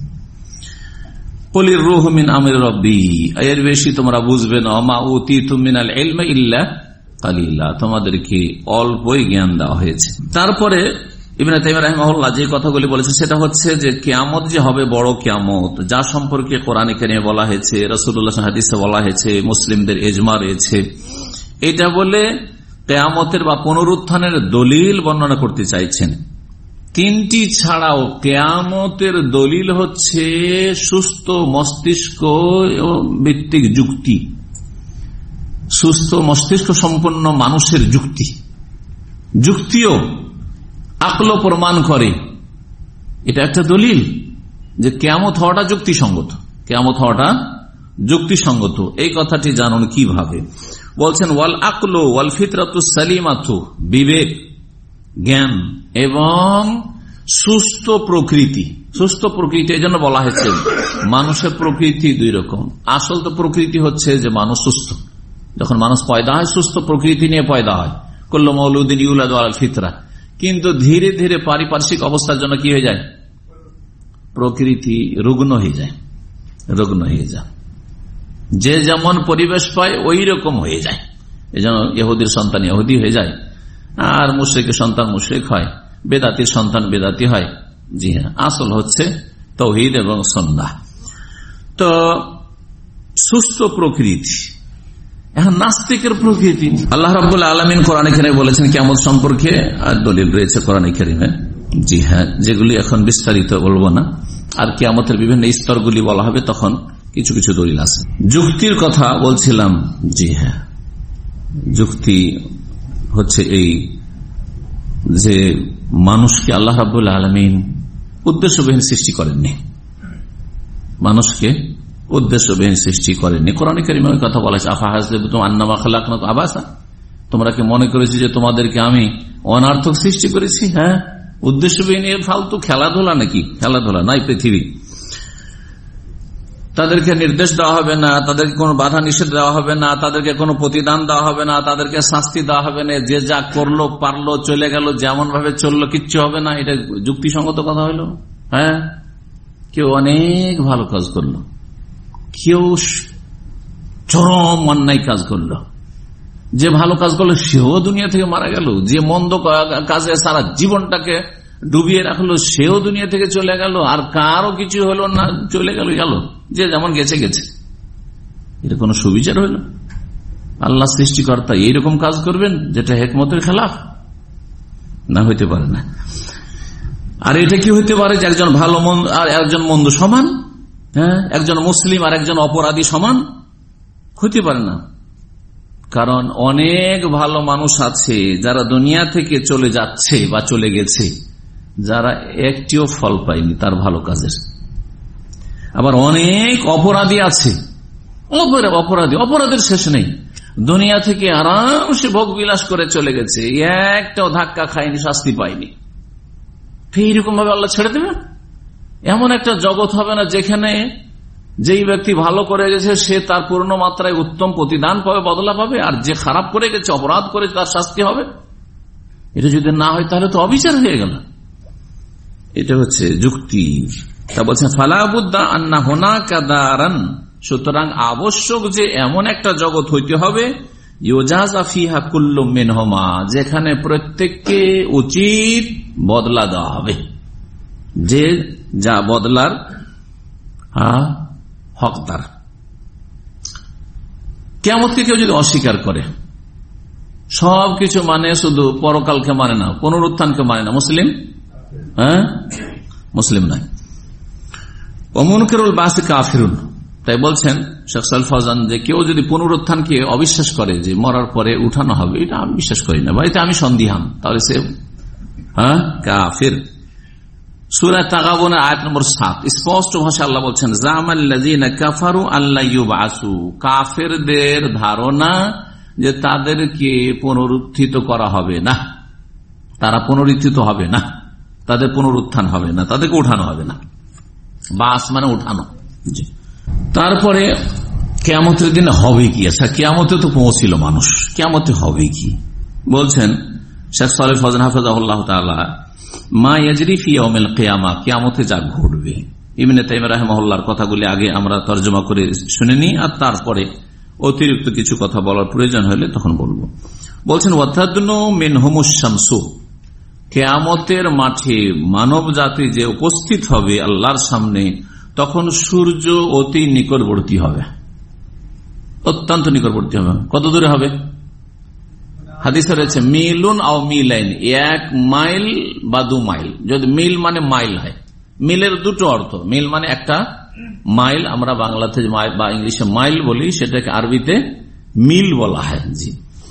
কুলির রূহ মিন আমরি রব্বি, এর বেশি তোমরা বুঝবে না। মা উতিতুম মিনাল ইলমি ইল্লা কালিলা, তোমাদেরকে অল্পই জ্ঞান দেওয়া হয়েছে। তারপরে ইবনে তাইমিয়া রাহিমাহুল্লাহ যে কথাগুলি বলেছে সেটা হচ্ছে যে কিয়ামত যে হবে, বড় কিয়ামত, যা সম্পর্কে কোরআনে কারিমে বলা হয়েছে, রাসূলুল্লাহ হাদিসে বলা হয়েছে, মুসলিমদের ইজমা রয়েছে, এটা বলে কিয়ামতের বা পুনরুত্থানের দলিল বর্ণনা করতে চাইছেন। তিনটি ছাড়াও কিয়ামতের দলিল হচ্ছে সুস্থ মস্তিষ্ক ভিত্তিক যুক্তি, সুস্থ মস্তিষ্ক সম্পন্ন মানুষের যুক্তি। যুক্তিও আকল প্রমাণ করে, এটা একটা দলিল যে কিয়ামত হওয়াটা যুক্তিসঙ্গত, কিয়ামত হওয়াটা যুক্তিসঙ্গত। এই কথাটি জানুন কিভাবে। বলছেন ওয়াল আকলু ওয়াল ফিতরাতু সালিমাতু, বিবেক, জ্ঞান এবং সুস্থ প্রকৃতি। সুস্থ প্রকৃতি এই জন্য বলা হয়েছে, মানুষের প্রকৃতি দুই রকম। আসল তো প্রকৃতি হচ্ছে যে মানুষ সুস্থ, যখন মানুষ পয়দা হয় সুস্থ প্রকৃতি নিয়ে পয়দা হয়, কুল্লু মাউলুদিন ইউলাদু আলাল ফিতরা। কিন্তু ধীরে ধীরে পারিপার্শ্বিক অবস্থার জন্য কি হয়ে যায়, প্রকৃতি রুগ্ন হয়ে যায়, রুগ্ন হয়ে যায়। যে যেমন পরিবেশ পায় ওই রকম হয়ে যায়। এই জন্য ইহুদির সন্তান ইহুদি হয়ে যায়, আর মুশরিকের সন্তান মুশরিক হয়, বেদাতির সন্তান বেদাতি হয়। জি হ্যাঁ, আসল হচ্ছে তাওহীদ এবং সুন্নাহ। তো সুস্থ প্রকৃতি। এখন নাস্তিকের প্রকৃতি, আল্লাহ রাব্বুল আলামিন কোরআনে কারিমে বলেছেন কিয়ামত সম্পর্কে, আর দলিল রয়েছে কোরআনে কারিমে। জি হ্যাঁ, যেগুলি এখন বিস্তারিত বলবো না। আর কিয়ামতের বিভিন্ন স্তরগুলি বলা হবে, তখন কিছু কিছু দলিল আছে। যুক্তির কথা বলছিলাম। জি হ্যাঁ, যুক্তি হচ্ছে এই যে মানুষকে আল্লাহ রাব্বুল আলামিন উদ্দেশ্যবিহীন সৃষ্টি করেননি, মানুষকে উদ্দেশ্যবিহীন সৃষ্টি করেননি। কোরআনে কারিমে ওই কথা বলা হয়েছে, আফা হাসিবতুম আন্নামা খালাকনাকুম আবাসা, তোমরা কি মনে করেছি যে তোমাদেরকে আমি অনার্থক সৃষ্টি করেছি? হ্যাঁ, উদ্দেশ্যবিহীন ফালতু খেলাধুলা নাকি? খেলাধুলা নাই পৃথিবী। তাদেরকে নির্দেশ দেওয়া হবে না, তাদেরকে কোনো বাধা নিষেধ দেওয়া হবে না, তাদেরকে কোনো প্রতিদান দেওয়া হবে না, তাদেরকে শাস্তি দেওয়া হবে না। যে যা করলো পারলো চলে গেল, যেমন ভাবে চললো কিচ্ছু হবে না। এটা যুক্তিসঙ্গত কথা হইল? হ্যাঁ, কেউ অনেক ভালো কাজ করলো, কেউ চরম অন্যায় কাজ করলো, যে ভালো কাজ করলো সেও দুনিয়া থেকে মারা গেল, যে মন্দ কাজে সারা জীবনটাকে ডুবিয়ে রাখলো সেও দুনিয়া থেকে চলে গেল, আর কারো কিছু হলো না, চলে গেল গেল, যে যেমন গেছে গেছে। এটা কোন সুবিচার হইল? আল্লাহ সৃষ্টিকর্তা এইরকম কাজ করবেন যেটা হিকমতের খেলাফ? না, হইতে পারে না। আর এটা কি হইতে পারে যে একজন ভালো মন্দ আর একজন মন্দ সমান? হ্যাঁ, একজন মুসলিম আর একজন অপরাধী সমান? হইতে পারে না। কারণ অনেক ভালো মানুষ আছে যারা দুনিয়া থেকে চলে যাচ্ছে বা চলে গেছে, যারা একটিও ফল পায়নি তার ভালো কাজের। আবার অনেক অপরাধী আছে, অপরাধী অপরাধের শেষ নেই, দুনিয়া থেকে আরামসে ভোগ বিলাস করে চলে গেছে, একটাও ধাক্কা খায়নি, শাস্তি পায়নি। এইরকম ভাবে আল্লাহ ছেড়ে দেবেন? এমন একটা জগৎ হবে না যেখানে যেই ব্যক্তি ভালো করে গেছে সে তার পূর্ণ মাত্রায় উত্তম প্রতিদান পাবে, বদলা পাবে, আর যে খারাপ করে গেছে, অপরাধ করে তার শাস্তি হবে? এটা যদি না হয় তাহলে তো অবিচার হয়ে গেল। এটা হচ্ছে যুক্তি। তা বলছেন ফালাবুদ্দা আন্না হোনা কাদারান, সুতরাং আবশ্যক যে এমন একটা জগৎ হইতে হবে ইউজাজা ফিহা কুল্লু মিনহুমা, যেখানে প্রত্যেককে উচিত বদলা দেওয়া হবে, যে যা বদলার হকদার। কিয়ামতকে কেউ যদি অস্বীকার করে, সবকিছু মানে শুধু পরকালকে মানে না, পুনরুত্থানকে মানে না, মুসলিম হ্যাঁ মুসলিম নয়। ওমুনকিরুল বাসি কাফিরুন, তাই বলছেন শেখ সালেহ ফাওজান যে কেউ যদি পুনরুত্থানকে অবিশ্বাস করে, যে মরার পরে উঠানো হবে, এটা আমি বিশ্বাস করি না বা এটা আমি সন্দিহান, তাহলে সে হ্যাঁ কাফির। সূরা তাগাবুনের আয়াত নম্বর সাত স্পষ্ট ভাষায় আল্লাহ বলছেন জামাল্লাযীনা কাফারু আল্লা ইউবআসু, কাফেরদের ধারণা যে তাদেরকে পুনরুত্থিত করা হবে না, তারা পুনরুত্থিত হবে না, তাদের পুনরুত্থান হবে না, তাদেরকে উঠানো হবে না। বাস মানে উঠানো। তারপরে কিয়ামতের দিন হবে কি? আচ্ছা, কিয়ামতে তো পৌঁছিল মানুষ, কিয়ামতে হবে কি? বলছেন শেখ সালেহ ফাওজান হাফিজাহুল্লাহ তাআলা, মা ইয়াজরি ফি ইয়াউমিল কিয়ামা, কিয়ামতে যা ঘটবে। ইবনে তাইমিয়া রাহিমাহুল্লাহর কথাগুলি আগে আমরা তরজমা করে শুনে নিই, আর তারপরে অতিরিক্ত কিছু কথা বলার প্রয়োজন হলে তখন বলবো। বলছেন ওয়াতাদনু মিনহুমুশ শামসু, কিয়ামতের মাঠে মানব জাতি যে উপস্থিত হবে আল্লাহর সামনে, তখন সূর্য অতি নিকটবর্তী হবে, অত্যন্ত নিকটবর্তী হবে। কত দূরে হবে? হাদিসে রয়েছে মিলুন আও মিলাইন, এক মাইল বা দু মাইল। যদি মিল মানে মাইল হয়, মিলের দুটো অর্থ, মিল মানে একটা মাইল, আমরা বাংলাতে বা ইংলিশে মাইল বলি, সেটাকে আরবিতে মিল বলা হয়। জি,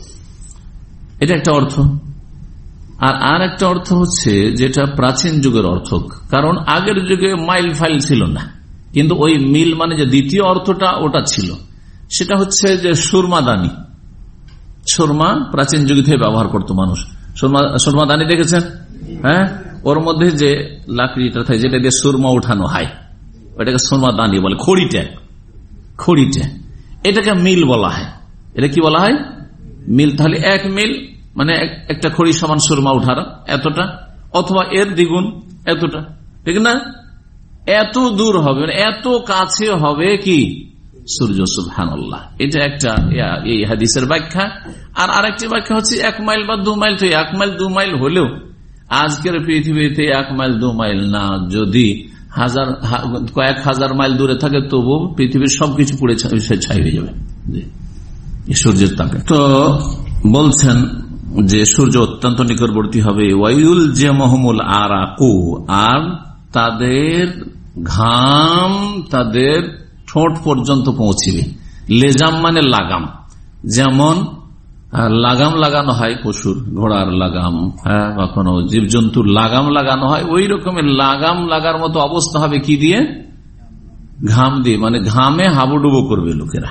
এটা একটা অর্থ। আর আর একটা অর্থ হচ্ছে যেটা প্রাচীন যুগের অর্থ, কারণ আগের যুগে মাইল ফাইল ছিল না, কিন্তু ওই মিল মানে যে দ্বিতীয় অর্থটা ওটা ছিল, সেটা হচ্ছে যে সুরমাদানি। সুরমা প্রাচীন যুগ থেকে ব্যবহার করতো মানুষ। সুরমাদানি দেখেছেন? হ্যাঁ, ওর মধ্যে যে লাকড়িটা থাকে, যেটা দিয়ে সুরমা উঠানো হয়, ওটাকে সুরমাদানি বলে। খড়িটা খড়িটা এটাকে মিল বলা হয়। এটা কি বলা হয়? মিল। তাহলে এক মিল মানে একটা খড়ি সমান সুরমা উঠার এতটা, অথবা এর দ্বিগুণ এতটা, ঠিক না? এত দূর হবে, এত কাছে হবে কি সূর্য। সুবহানাল্লাহ। এটা একটা এই হাদিসের ব্যাখ্যা। আর আরেকটি ব্যাখ্যা হচ্ছে এক মাইল বা দু মাইল। তো এক মাইল দু মাইল হলেও আজকের পৃথিবীতে এক মাইল দু মাইল না, যদি হাজার কয়েক হাজার মাইল দূরে থাকে তবু পৃথিবীর সবকিছু পুড়ে ছাই হয়ে যাবে সূর্যের তাপে। তো বলছেন যে সূর্য অত্যন্ত নিকটবর্তী হবে। ওয়াইউল যে মহমুল আরাকু, আর তাদের ঘাম তাদের ঠোঁট পর্যন্ত পৌঁছিবে। লেজাম মানে লাগাম, যেমন লাগাম লাগানো হয় পশুর, ঘোড়ার লাগাম, হ্যাঁ, বা কোনো জীবজন্তুর লাগাম লাগানো হয়, ওই রকমের লাগাম লাগার মতো অবস্থা হবে কি দিয়ে? ঘাম দিয়ে। মানে ঘামে হাবুডুবু করবে লোকেরা,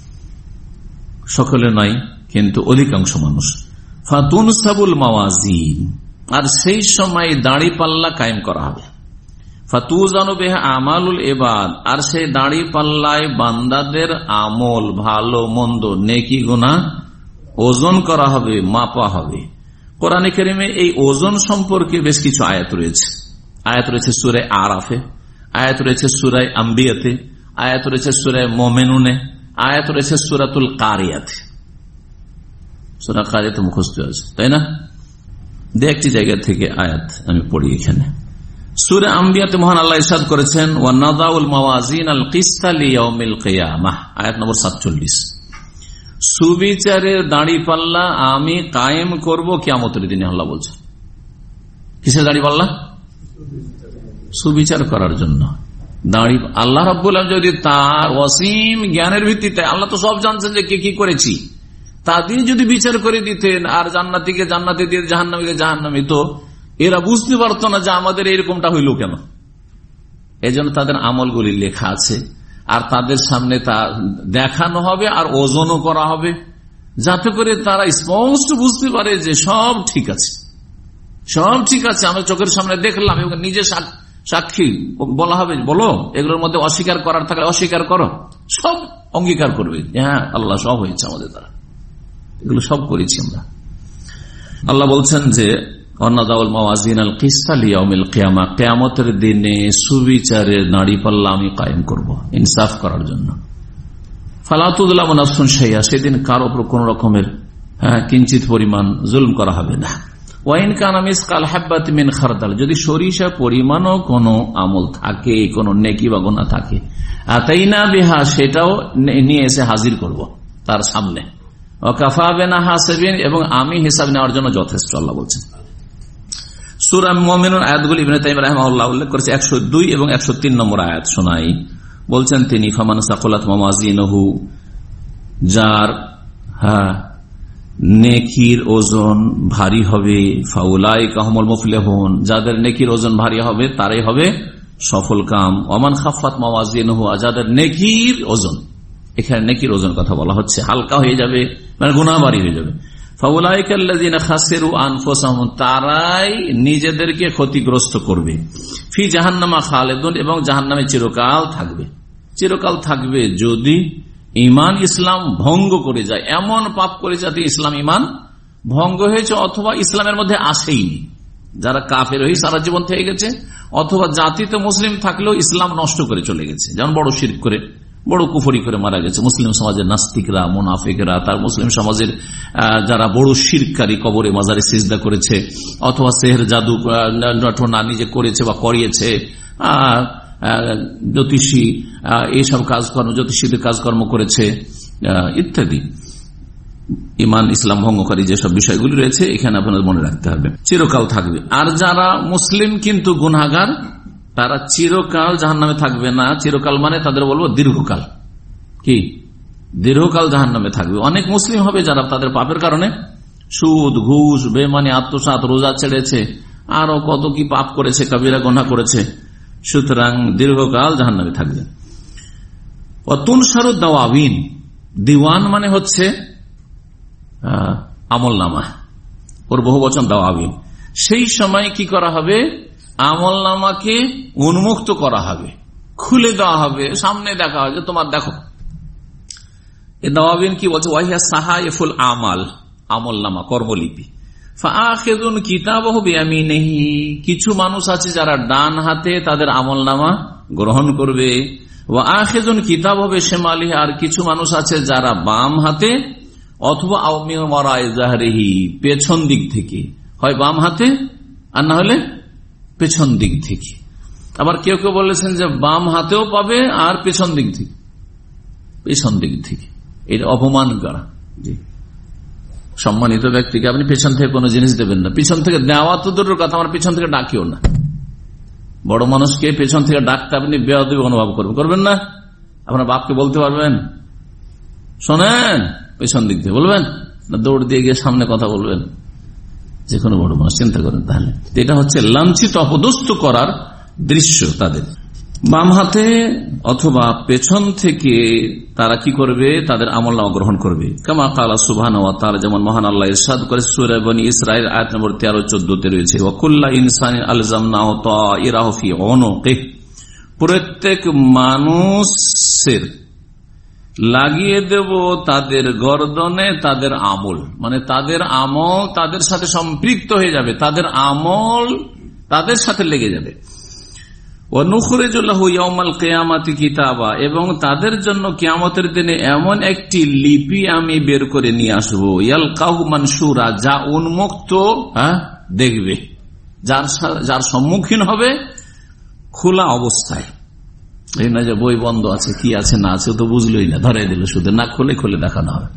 সকলে নয় কিন্তু অধিকাংশ মানুষ। ফাতুন সাবুল মাওয়াজিন, আর সেই সময় দাড়ি পাল্লা কায়েম করা হবে। ফাতুজানু বিহা আমালুল ইবাদ, আর সেই দাড়ি পাল্লায় বান্দাদের আমল, ভালো মন্দ, নেকি গুনাহ ওজন করা হবে, মাপা হবে। কোরআনে কারিমে এই ওজন সম্পর্কে বেশ কিছু আয়াত রয়েছে। আয়াত রয়েছে সূরা আরাফে, আয়াত রয়েছে সূরা আম্বিয়াতে, আয়াত রয়েছে সূরা মুমিনুনে, আয়াত রয়েছে সূরাতুল কারিয়াতে। সূরা কারিয়াত মুখস্থ আছে, তাই না? দু একটি জায়গা থেকে আয়াত আমি পড়ি এখানে। সূরা আম্বিয়াতে মহান আল্লাহ ইরশাদ করেছেন, ওয়া নাযাউল মাওয়াজিন আল কিসতা লিয়াউমিল কিয়ামাহ, আয়াত নম্বর সাতচল্লিশ। সুবিচারের দাঁড়ি পাল্লা আমি কায়েম করব কিয়ামতের দিনে। আল্লাহ বলছেন কিসের দাঁড়ি পাল্লা? সুবিচার করার জন্য দাঁড়ি। আল্লাহ রাব্বুল আলামিন যদি তার অসীম জ্ঞানের ভিত্তিতে, আল্লাহ তো সব জানছেন যে কে কি করেছি, তা দিয়ে যদি বিচার করে দিতেন আর জান্নাতীকে জান্নাতে দিয়ে জাহান্নামীকে জাহান্নামী, তো এরা বুঝতে পারতো না যে আমাদের এরকমটা হইল কেন। এজন্য তাদের আমলগুলি লেখা আছে আর তাদের সামনে তা দেখানো হবে আর ওজনও করা হবে, যাতে করে তারা স্পষ্ট বুঝতে পারে যে সব ঠিক আছে, সব ঠিক আছে, আমি চোখের সামনে দেখলাম এবং নিজে সাক্ষী বলা হবে, বলো এগুলোর মধ্যে অস্বীকার করার থাকলে অস্বীকার করো, সব অঙ্গীকার করবে, হ্যাঁ আল্লাহ সব হয়েছে আমাদের দ্বারা, এগুলো সব করেছি আমরা। আল্লাহ বলছেন যে কিয়ামতের দিনে সুবিচারের দাঁড়ি পাল্লা আমি কায়েম করব ইনসাফ করার জন্য। ফালা তুযলামু নাফসুন শাইআ, সেদিন কার উপর কোন রকমের কিঞ্চিত পরিমাণ জুলম করা হবে না। ওয়াইন কানা মিসকাল হাববাতিন মিন খারদাল, যদি সরিষা পরিমাণও কোনো আমল থাকে, কোনো নেকি বা গুনাহ থাকে, আতাইনা বিহা, সেটাও নিয়ে এসে হাজির করব তার সামনে। ওয়াকাফা বিনা হাসিবিন, এবং আমি হিসাব নেওয়ার জন্য যথেষ্ট। আল্লাহ বলছেন সূরা মুমিনুন আয়াতগুলি ইবনে তাইমিয়া রাহিমাহুল্লাহ উল্লেখ করেছে একশো দুই এবং একশো তিন নম্বর আয়াত শোনাই। বলছেন তিনি, ফামান সাকুলাত মাওয়াজিনুহু, যার হ্যাঁ নেকির ওজন ভারী হবে, ফাউলাইকা হুমুল মুফলিহুন, যাদের নেকির ওজন ভারী হবে তারাই হবে সফল কাম। ওমান খাফফাত মাওয়াজিনুহু, যাদের নেকির ওজন, এখানে নেকির ওজন কথা বলা হচ্ছে, হালকা হয়ে যাবে মানে গুনাহ ভারী হয়ে যাবে। ফাউলাইকা আল্লাযিনা খাসিরু আনফুসাহুম, তারাই নিজেদেরকে ক্ষতিগ্রস্ত করবে। ফি জাহান্নামা খালিদুন, এবং জাহান্নামে চিরকাল থাকবে। চিরকাল থাকবে যদি ইমান ইসলাম ভঙ্গ করে যায়, এমন পাপ করে যাতে ইসলাম ইমান ভঙ্গ হয়েছে, অথবা ইসলামের মধ্যে আসেইনি, যারা কাফের হয়ে সারা জীবন থেকে গেছে, অথবা জাতিতে মুসলিম থাকলেও ইসলাম নষ্ট করে চলে গেছে, যেমন বড় শিরক করে, বড় কুফরি করে মারা গেছে। মুসলিম সমাজের নাস্তিকরা, মুনাফিকরা, তার মুসলিম সমাজের যারা বড় শিরকারী, কবরে মাজারে সিজদা করেছে, অথবা সেহের জাদু নটনা নিজে করেছে বা করিয়েছে, জ্যোতিষী এইসব কাজকর্ম, জ্যোতিষীদের কাজকর্ম করেছে ইত্যাদি, ইমান ইসলাম ভঙ্গকারী যেসব বিষয়গুলি রয়েছে এখানে আপনাদের মনে রাখতে হবে, চিরকাল থাকবে। আর যারা মুসলিম কিন্তু গুনাহগার, তারা চিরকাল জাহান্নামে থাকবে না। চিরকাল মানে তাদের বলবো দীর্ঘকাল, কি দীর্ঘকাল জাহান্নামে থাকবে। অনেক মুসলিম হবে যারা তাদের পাপের কারণে সুদ, ঘুষ, বেমানি, আত্মসাৎ, রোজা ছেড়েছে, আরো কত কি পাপ করেছে, কবিরা গুনাহ করেছে, সুতরাং দীর্ঘকাল জাহান্নামে থাকবে। অতুনসারু দাওয়াবিন, দিওয়ান মানে হচ্ছে আমল নামা, ওর বহু বচন দাওয়াবিন। সেই সময় কি করা হবে? আমল নামাকে উন্মুক্ত করা হবে, খুলে দেওয়া হবে, সামনে দেখা হবে, তোমার দেখো। এ দাওয়াবিন কি বলছে? ওয়াহিয়া সাহাইফুল আমাল, আমল নামা, কর্মলিপি। ফাআখিযুন কিতাবাহু বিয়ামিনিহি, কিছু মানুষ আছে যারা ডান হাতে তাদের আমল নামা গ্রহণ করবে। ওয়া আখিযুন কিতাবাহু বিশিমালিহি, আর কিছু মানুষ আছে যারা বাম হাতে, অথবা আও মিন ওয়ারাই যাহরিহি, পেছন দিক থেকে, হয় বাম হাতে আর না হলে পেছন দিক থেকে। আবার কেউ কেউ বলেছেন যে বাম হাতেও পাবে আর পেছন দিক থেকে, পেছন দিক থেকে। এটা অপমান করা। সম্মানিত ব্যক্তিকে আপনি পেছন থেকে কোনো জিনিস দেবেন না, পিছন থেকে দেওয়া তো দূরের কথা, আমার পিছন থেকে ডাকিও না। বড় মানুষকে পেছন থেকে ডাকতে আপনি বেয়াদবি অনুভব করবেন, করবেন না? আপনার বাপকে বলতে পারবেন শোনেন, পেছন দিক দিয়ে বলবেন না দৌড় দিয়ে গিয়ে সামনে কথা বলবেন? যে কোনো বড় মানুষ চিন্তা করেন তাহলে। এটা হচ্ছে লাঞ্ছিত, অপদস্থ করার দৃশ্য তাদের। বাম হাতে অথবা পেছন থেকে তারা কি করবে? তাদের আমলনামা গ্রহণ করবে। কামা কালা সুবহানাহু ওয়া তাআলা, যেমন মহান আল্লাহ ইরশাদ করে সূরা বনী ইসরাঈল আয়াত নম্বর তেরো চোদ্দ তে রয়েছে, ওয়া কুল্লা ইনসানিন আলজামনাহু তাইরাহু ফি উনুকিহি, প্রত্যেক মানুষের লাগিয়ে দেব তাদের গর্দনে তাদের আমল, মানে তাদের আমল তাদের সাথে সম্পৃক্ত হয়ে যাবে, তাদের আমল তাদের সাথে লেগে যাবে। এবং তাদের জন্য কিয়ামতের দিনে এমন একটি লিপি আমি বের করে নিয়ে আসবো, ইয়ালকাহু মানসুরা, যা উন্মুক্ত দেখবে, যার যার সম্মুখীন হবে খোলা অবস্থায়। এই না যে বই বন্ধ আছে, কি আছে না আছে তো বুঝলোই না, ধরাই দিল, শুধু না খুলে খুলে দেখানো হবে।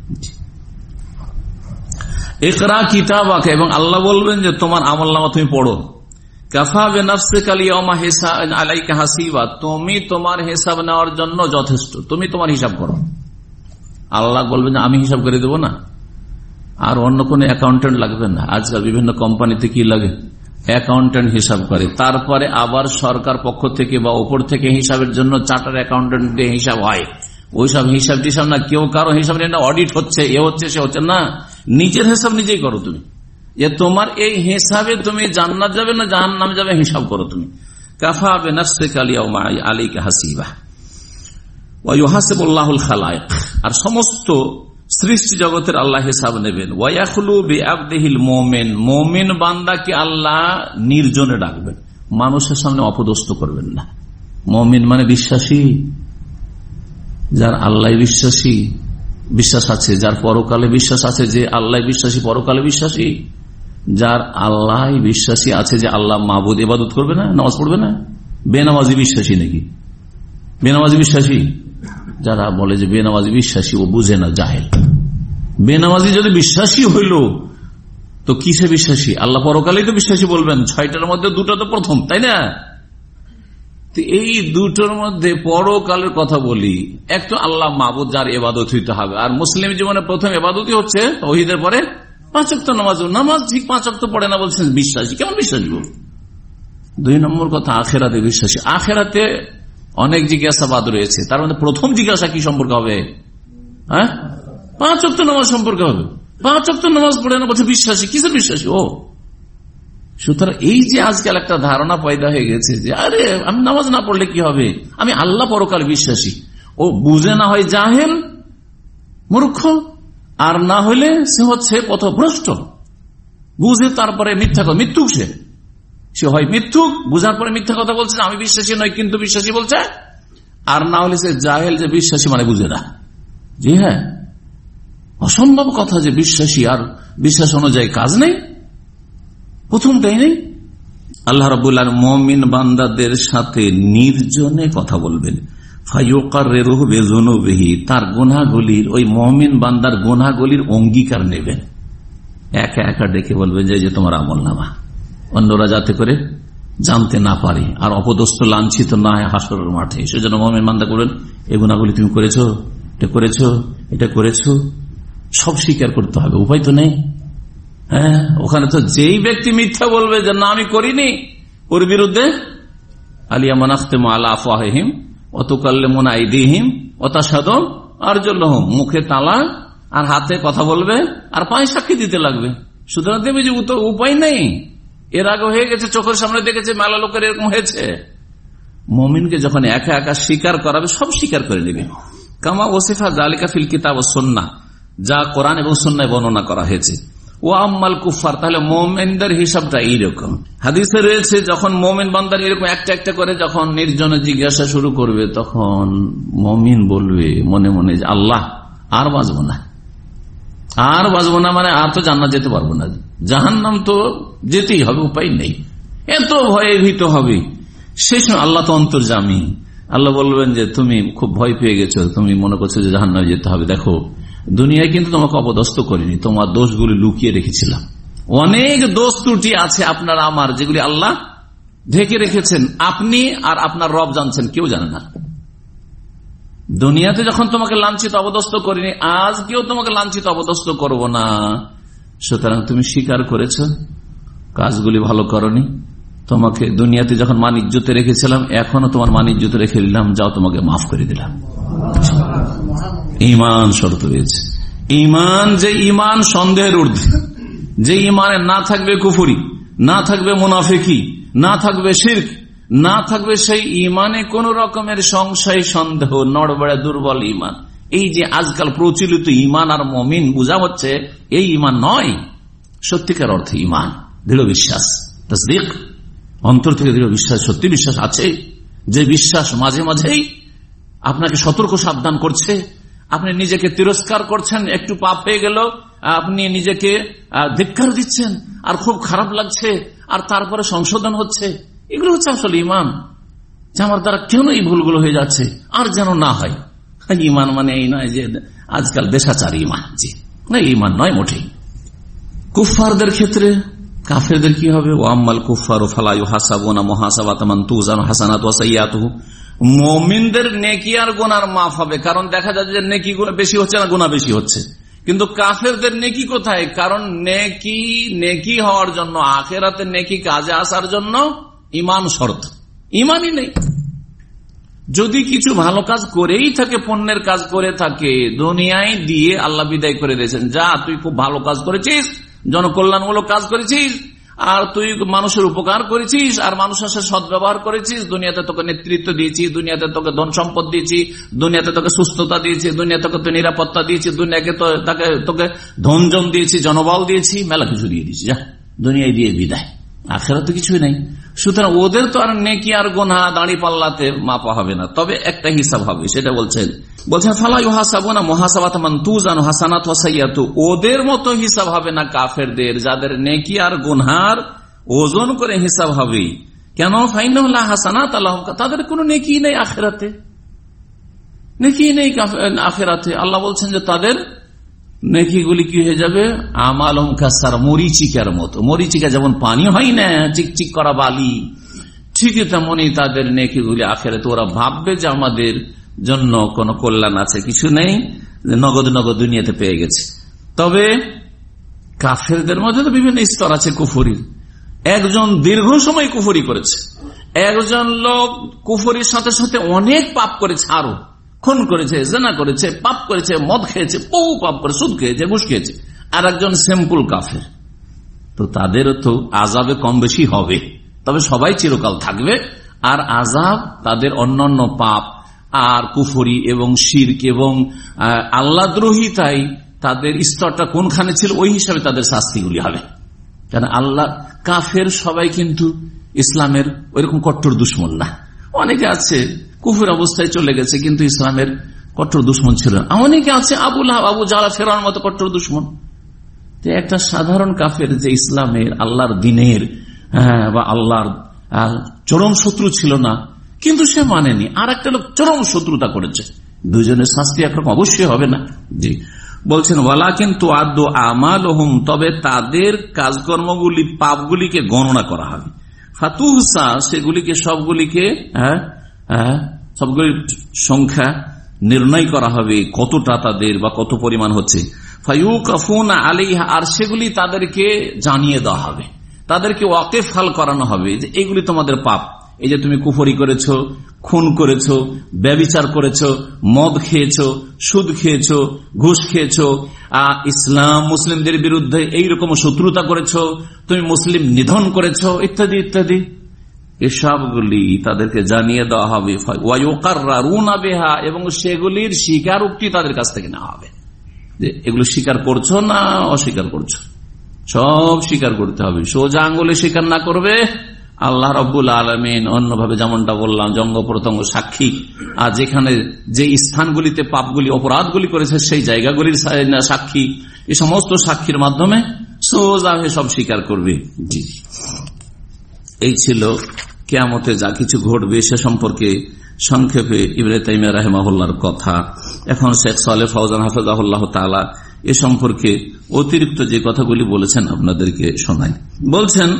ইকরা কিতাবাক, এবং আল্লাহ বলবেন যে তোমার আমলনামা তুমি পড়ো। কাফা বিনাফসিকা আল-ইয়াওমা হিসাবান আলাইকা হাসিবা, তুমি তোমার হিসাব নেওয়ার জন্য যথেষ্ট, তুমি তোমার হিসাব করো। আল্লাহ বলবেন যে আমি হিসাব করে দেবো না, আর অন্য কোন অ্যাকাউন্টেন্ট লাগবে না। আজকাল বিভিন্ন কোম্পানিতে কি লাগে, অ্যাকাউন্টেন্ট হিসাব করে, তারপরে আবার সরকার পক্ষ থেকে বা উপর থেকে হিসাবের জন্য চার্টার অ্যাকাউন্টেন্ট দিয়ে হিসাব হয়। ওইসব হিসাব টিসাব না, কেউ কারো হিসাব নিয়ে না, অডিট হচ্ছে, এ হচ্ছে সে হচ্ছে না, নিজের হিসাব নিজেই করো তুমি। যে তোমার এই হিসাবে তুমি জান্নাত যাবে না জাহান্নামে যাবে, হিসাব করো তুমি। কাফা বিনাফসিকা আল-ইয়াওমা আলাইকা হাসিবা ওয়া ইউহাসিবুল্লাহুল খালায়েক, আর সমস্ত সৃষ্টি জগতের আল্লাহ হিসাব নেবেন। ওয়া ইয়াখলু বিআবদিহিল মুমিন, মুমিন বান্দাকে আল্লাহ নির্জনে ডাকবেন, মানুষের সামনে অপদস্থ করবেন না। মুমিন মানে বিশ্বাসী, যার আল্লাহ বিশ্বাসী, বিশ্বাস আছে, যার পরকালে বিশ্বাস আছে যে আল্লাহ বিশ্বাসী, পরকালে বিশ্বাসী, যার আল্লাহ বিশ্বাসী আছে যে আল্লাহ মাবুদ, ইবাদত করবে না, নামাজ পড়বে না। বেনামাজি বিশ্বাসী নাকি? বেনামাজি বিশ্বাসী, যারা বলে যে বেনামাজি বিশ্বাসী, ও বুঝে না, জাহেল। বেনামাজি যদি বিশ্বাসী হইল তো কিসে বিশ্বাসী? আল্লাহ পরকালেই তো বিশ্বাসী বলবেন, ছয়টার মধ্যে দুটো তো প্রথম, তাই না? এই দুটোর মধ্যে পরকালের কথা বলি, এক তো আল্লাহ মাবুদ, যার ইবাদত হইতে হবে, আর মুসলিম জীবনে প্রথম ইবাদতই হচ্ছে তাওহীদের পরে পাঁচ ওয়াক্ত নামাজ। নামাজ ঠিক পাঁচ ওয়াক্ত পড়ে না বলছেন বিশ্বাসী, কেমন বিশ্বাসী? দুই নম্বর কথা আখেরাতে বিশ্বাসী। আখেরাতে অনেক জিজ্ঞাসাবাদ রয়েছে, তার মধ্যে প্রথম জিজ্ঞাসা কি সম্পর্কে হবে? হ্যাঁ, পাঁচ ওয়াক্ত নামাজ সম্পর্কে হবে। পাঁচ ওয়াক্ত নামাজ পড়ে না বলছে বিশ্বাসী, কিসের বিশ্বাসী? ও সুতরাং এই যে আজকাল একটা ধারণা পয়দা হয়ে গেছে যে আরে আমি নামাজ না পড়লে কি হবে, আমি আল্লাহ পরকাল বিশ্বাসী। ও বুঝে না হয় জাহেল, মূর্খ, আর না হইলে সে হচ্ছে পথভ্রষ্ট। বুঝে তারপরে মিথ্যা কথা, মিথ্যুক সে সে হয় মিথ্যুক, বুঝার পরে মিথ্যা কথা বলছে, আমি বিশ্বাসী নই কিন্তু বিশ্বাসী বলছে। আর না হলে সে জাহেল, যে বিশ্বাসী মানে বুঝে না। জি হ্যাঁ, অসম্ভব কথা যে বিশ্বাসী আর বিশ্বাস অনুযায়ী কাজ নেই, প্রথমটাই নেই। আল্লাহ রাব্বুল আলামিন মুমিন বান্দাদের সাথে নির্জনে কথা বলবেন। ফায়ুকাররিরুহু বিযুনুবিহি, তার গুনাহগুলির, ওই মুমিন বান্দার গুনাহগুলির অঙ্গীকার নেবেন। একা একা ডেকে বলবেন যে যে তোমার আমলনামা, অন্যরা যাতে করে জানতে না পারে আর অপদস্থ লাঞ্ছিত না হয় হাসরের মাঠে। সেজন্য মুমিন বান্দা বলেন, এই গুনাহগুলি তুমি করেছো, এটা করেছো, এটা করেছো, সব স্বীকার করতে হবে, উপায় তো নেই। হ্যাঁ, ওখানে তো যেই ব্যক্তি মিথ্যা বলবে যে না আমি করিনি, ওর বিরুদ্ধে আলিয়ামা নাখতিমু আলা আফওয়াহিহিম ওয়া তুকাল্লিমুনা আইদিহিম ওয়া তাশহাদু আরজুলুহুম, মুখে তালা আর হাতে কথা বলবে আর পায়ে সাক্ষী দিতে লাগবে। সুতরাং দেবে যে উপায় নেই, এর আগে হয়ে গেছে, চোখের সামনে দেখেছে, মেলা লোকের এরকম হয়েছে। মুমিনকে যখন একা একা স্বীকার করাবে, সব স্বীকার করে নেবে। কামা ওয়াসিফা যালিকা ফিল কিতাব ওয়াস সুন্নাহ, যা কোরআন এবং সুন্নাহয় বর্ণনা করা হয়েছে। ও আম্মাল কুফার, তাহলে মোমেনদের হিসাবটা এইরকম। হাদিসে রয়েছে যখন মোমেন বান্দার এরকম একটা একটা করে যখন নির্জনে জিজ্ঞাসা শুরু করবে, তখন মমিন বলবে মনে মনে যে আল্লাহ আর বাঁচবো না, আর বাঁচবো না, মানে আর তো জান্নাত যেতে পারবো না, জাহান্নাম তো যেতেই হবে, উপায় নেই। এত ভয়ে ভীত হবে। সেই সময় আল্লাহ তো অন্তর্যামী, আল্লাহ বলবেন যে তুমি খুব ভয় পেয়ে গেছো, তুমি মনে করছো যে জাহান্নামে যেতে হবে। দেখো দুনিয়ায় কিন্তু তোমাকে অপদস্থ করিনি, তোমার দোষগুলি লুকিয়ে রেখেছিলাম। অনেক দোষ ত্রুটি আছে আপনার আমার, যেগুলি আল্লাহ ঢেকে রেখেছেন, আপনি আর আপনার রব জানছেন, কেউ জানে না। দুনিয়াতে যখন তোমাকে লাঞ্ছিত অপদস্থ করিনি, আজ কেউ তোমাকে লাঞ্ছিত অপদস্থ করবো না। সুতরাং তুমি স্বীকার করেছো, কাজগুলি ভালো করনি। তোমাকে দুনিয়াতে যখন মান ইজ্জতে রেখেছিলাম, এখনো তোমার মান ইজ্জতে রেখে দিলাম, যাও তোমাকে মাফ করে দিলাম। ঈমান শর্ত রয়েছে। ঈমান যে ঈমান সন্দেহের ঊর্ধ্বে, যে ঈমানে না থাকবে কুফরি, না থাকবে মুনাফিকি, না থাকবে শিরক, না থাকবে সেই ঈমানে কোন রকমের সংশয় সন্দেহ, নড়বড়ে দুর্বল ঈমান। এই যে আজকাল প্রচলিত ঈমান আর মুমিন বোঝা হচ্ছে, এই ঈমান নয়। সত্যিকার অর্থে ঈমান, দৃঢ় বিশ্বাস, তাসদীক, অন্তর থেকে দৃঢ় বিশ্বাস, সত্যি বিশ্বাস আছে, যে বিশ্বাস মাঝে মাঝেই আপনাকে সতর্ক সাবধান করছে। আপনি নিজেকে তিরস্কার করছেন, একটু পাপ পেয়ে গেল আপনি নিজেকে ধিক্কার দিচ্ছেন, আর খুব খারাপ লাগছে, আর তারপরে সংশোধন হচ্ছে। এগুলো হচ্ছে আসলে ইমান, যে আমার দ্বারা কেন এই ভুলগুলো হয়ে যাচ্ছে, আর যেন না হয়। ইমান মানে এই নয় যে আজকাল দেশাচার ইমান, জি না, ইমান নয় মোটেই। কুফফারদের ক্ষেত্রে, কাফেরদের কি হবে? ও আম্মাল কুফফারু ফালা ইউহাসাবুনা মুহাসাবাতামান তুজানু হাসানাতু ওয়া সাইয়্যাতুহু। মুমিনদের নেকি আর গুনার মাফ হবে, কারণ দেখা যাচ্ছে যে নেকি বেশি হচ্ছে না, গুনাহ বেশি হচ্ছে। কিন্তু কাফেরদের নেকি কোথায়? কারণ নেকি নেকি হওয়ার জন্য, আখিরাতে নেকি কাজে আসার জন্য ইমান শর্ত, ইমানই নেই। যদি কিছু ভালো কাজ করেই থাকে, পুণ্যের কাজ করে থাকে, দুনিয়ায় দিয়ে আল্লাহ বিদায় করে দিয়েছেন, যা তুই খুব ভালো কাজ করেছিস, জনকল্যাণমূলক কাজ করেছিস, আর তুই মানুষের উপকার করেছিস, আর মানুষের সাথে সদ্ব্যবহার করেছিস, দুনিয়াতে তোকে নেতৃত্ব দিয়েছি, দুনিয়াতে তোকে ধন সম্পদ দিয়েছি, দুনিয়াতে তোকে সুস্থতা দিয়েছি, দুনিয়াতে তোকে নিরাপত্তা দিয়েছি, দুনিয়াকে তাকে তোকে ধনজন দিয়েছি, জনবল দিয়েছি, মেলা কিছু দিয়ে দিয়েছি, যা দুনিয়ায় দিয়ে বিদায়, আখিরাতে কিছুই নাই। সুতরাং ওদের তো আর নেকি আর গুনাহ দাঁড়ি পাল্লাতে মাপা হবে না, তবে একটা হিসাব হবে, সেটা বলছেন বলছেন ফালা ইউহাসাবুনা মুহাসাবাতামান তুজানু হাসানাতু ওয়া সাইয়্যাতু। ওদের মতো হিসাব হবে না কাফেরদের, যাদের নেকি আর গুনহার ওজন করে হিসাব হবে। কেন? ফাইন্নাহু লা হাসানাত লাহুম, তাদের কোনো নেকি নেই আখিরাতে, নেকি নেই আখিরাতে। আল্লাহ বলছেন যে তাদের নেকিগুলি কি হয়ে যাবে? আমালুম কাসার, মরিচিকার মতো। মরিচিকা যেমন পানি হয় না, চিকচিক করা বালি, ঠিকই তেমনই তাদের নেকিগুলি আখিরাতে। ওরা ভাববে যে আমাদের জন্য কোনো কল্যাণ আছে, কিছু নেই, নগদ নগদ দুনিয়াতে পেয়ে গেছে। তবে কাফেরদের মধ্যে তো বিভিন্ন স্তর আছে কুফরির। একজন দীর্ঘ সময় কুফরি করেছে, একজন লোক কুফরির সাথে সাথে অনেক পাপ করেছে, আরো খুন করেছে, জেনা করেছে, পাপ করেছে, মদ খেয়েছে, বহু পাপ করে, সুদ খেয়েছে, ঘুষ খেয়েছে, আর একজন সিম্পল কাফের। তো তাদেরও তো আযাবে কম বেশি হবে, তবে সবাই চিরকাল থাকবে। আর আযাব তাদের অন্যান্য পাপ আর কুফরি এবং শিরক এবং আল্লাহদ্রোহিতায় তাদের স্তরটা কোনখানে ছিল, ওই হিসাবে তাদের শাস্তিগুলি হবে। কারণ আল্লাহ কাফের সবাই কিন্তু ইসলামের ওইরকম কট্টর দুশ্মন না। অনেকে আছে কুফর অবস্থায় চলে গেছে কিন্তু ইসলামের কট্টর দুশ্মন ছিল না। অনেকে আছে আবু লাহাব, আবু জাহল, ফেরাউনের মতো কট্টর দুশ্মন। একটা সাধারণ কাফের যে ইসলামের, আল্লাহর দ্বীনের বা আল্লাহর চরম শত্রু ছিল না, কিন্তু সে মানেনি, আর একটা লোক চরম শত্রুতা করেছে, দুজনের শাস্তি একরকম অবশ্যই হবে না। জি বলছেন ওয়ালা কিন্তু আদু আমালহুম, তবে তাদের কাজকর্মগুলি, পাপগুলিকে গণনা করা হবে। ফাতুহসা, সেগুলিকে সবগুলিকে হ্যাঁ হ্যাঁ সবগুলির সংখ্যা নির্ণয় করা হবে, কতটা তাদের বা কত পরিমাণ হচ্ছে। ফায়ুকাফুনা আলাইহা, আর সেগুলি তাদেরকে জানিয়ে দেওয়া হবে, তাদেরকে ওয়াকিফ হাল করানো হবে যে এগুলি তোমাদের পাপ। এই যে তুমি কুফরি করেছো, খুন করেছো, ব্যভিচার করেছো, মদ খেয়েছো, সুদ খেয়েছো, ঘুষ খেয়েছো, ইসলাম মুসলিমদের বিরুদ্ধে এইরকম শত্রুতা করেছো, তুমি মুসলিম নিধন করেছো, ইত্যাদি ইত্যাদি, এসবগুলি তাদেরকে জানিয়ে দেওয়া হবে। ওয়ায়ুকাররারুনা বিহা, এবং সেগুলির স্বীকারোক্তি তাদের কাছ থেকে নেওয়া হবে, যে এগুলো স্বীকার করছো না অস্বীকার করছো, সব স্বীকার করতে হবে। সোজা আঙ্গুলে স্বীকার না করবে, আল্লাহ রাব্বুল আলামিন অন্যভাবে যেমনটা বললাম, জঙ্গ প্রত্যঙ্গ সাক্ষী, আর যেখানে যে স্থানগুলিতে পাপগুলি অপরাধগুলি করেছে সেই জায়গাগুলির সাক্ষী, এই সমস্ত সাক্ষীর মাধ্যমে সোজা হয়ে সব স্বীকার করবে। জি, এই ছিল কিয়ামতে যা কিছু ঘটবে সে সম্পর্কে সংক্ষেপে ইবনে তাইমিয়া রাহিমাহুল্লাহর কথা। এখন শেখ সালেহ ফাওজান হাফিজাহুল্লাহ তাআলা এ সম্পর্কে অতিরিক্ত যে কথাগুলি বলেছেন আপনাদেরকে শোনাই। বলছেন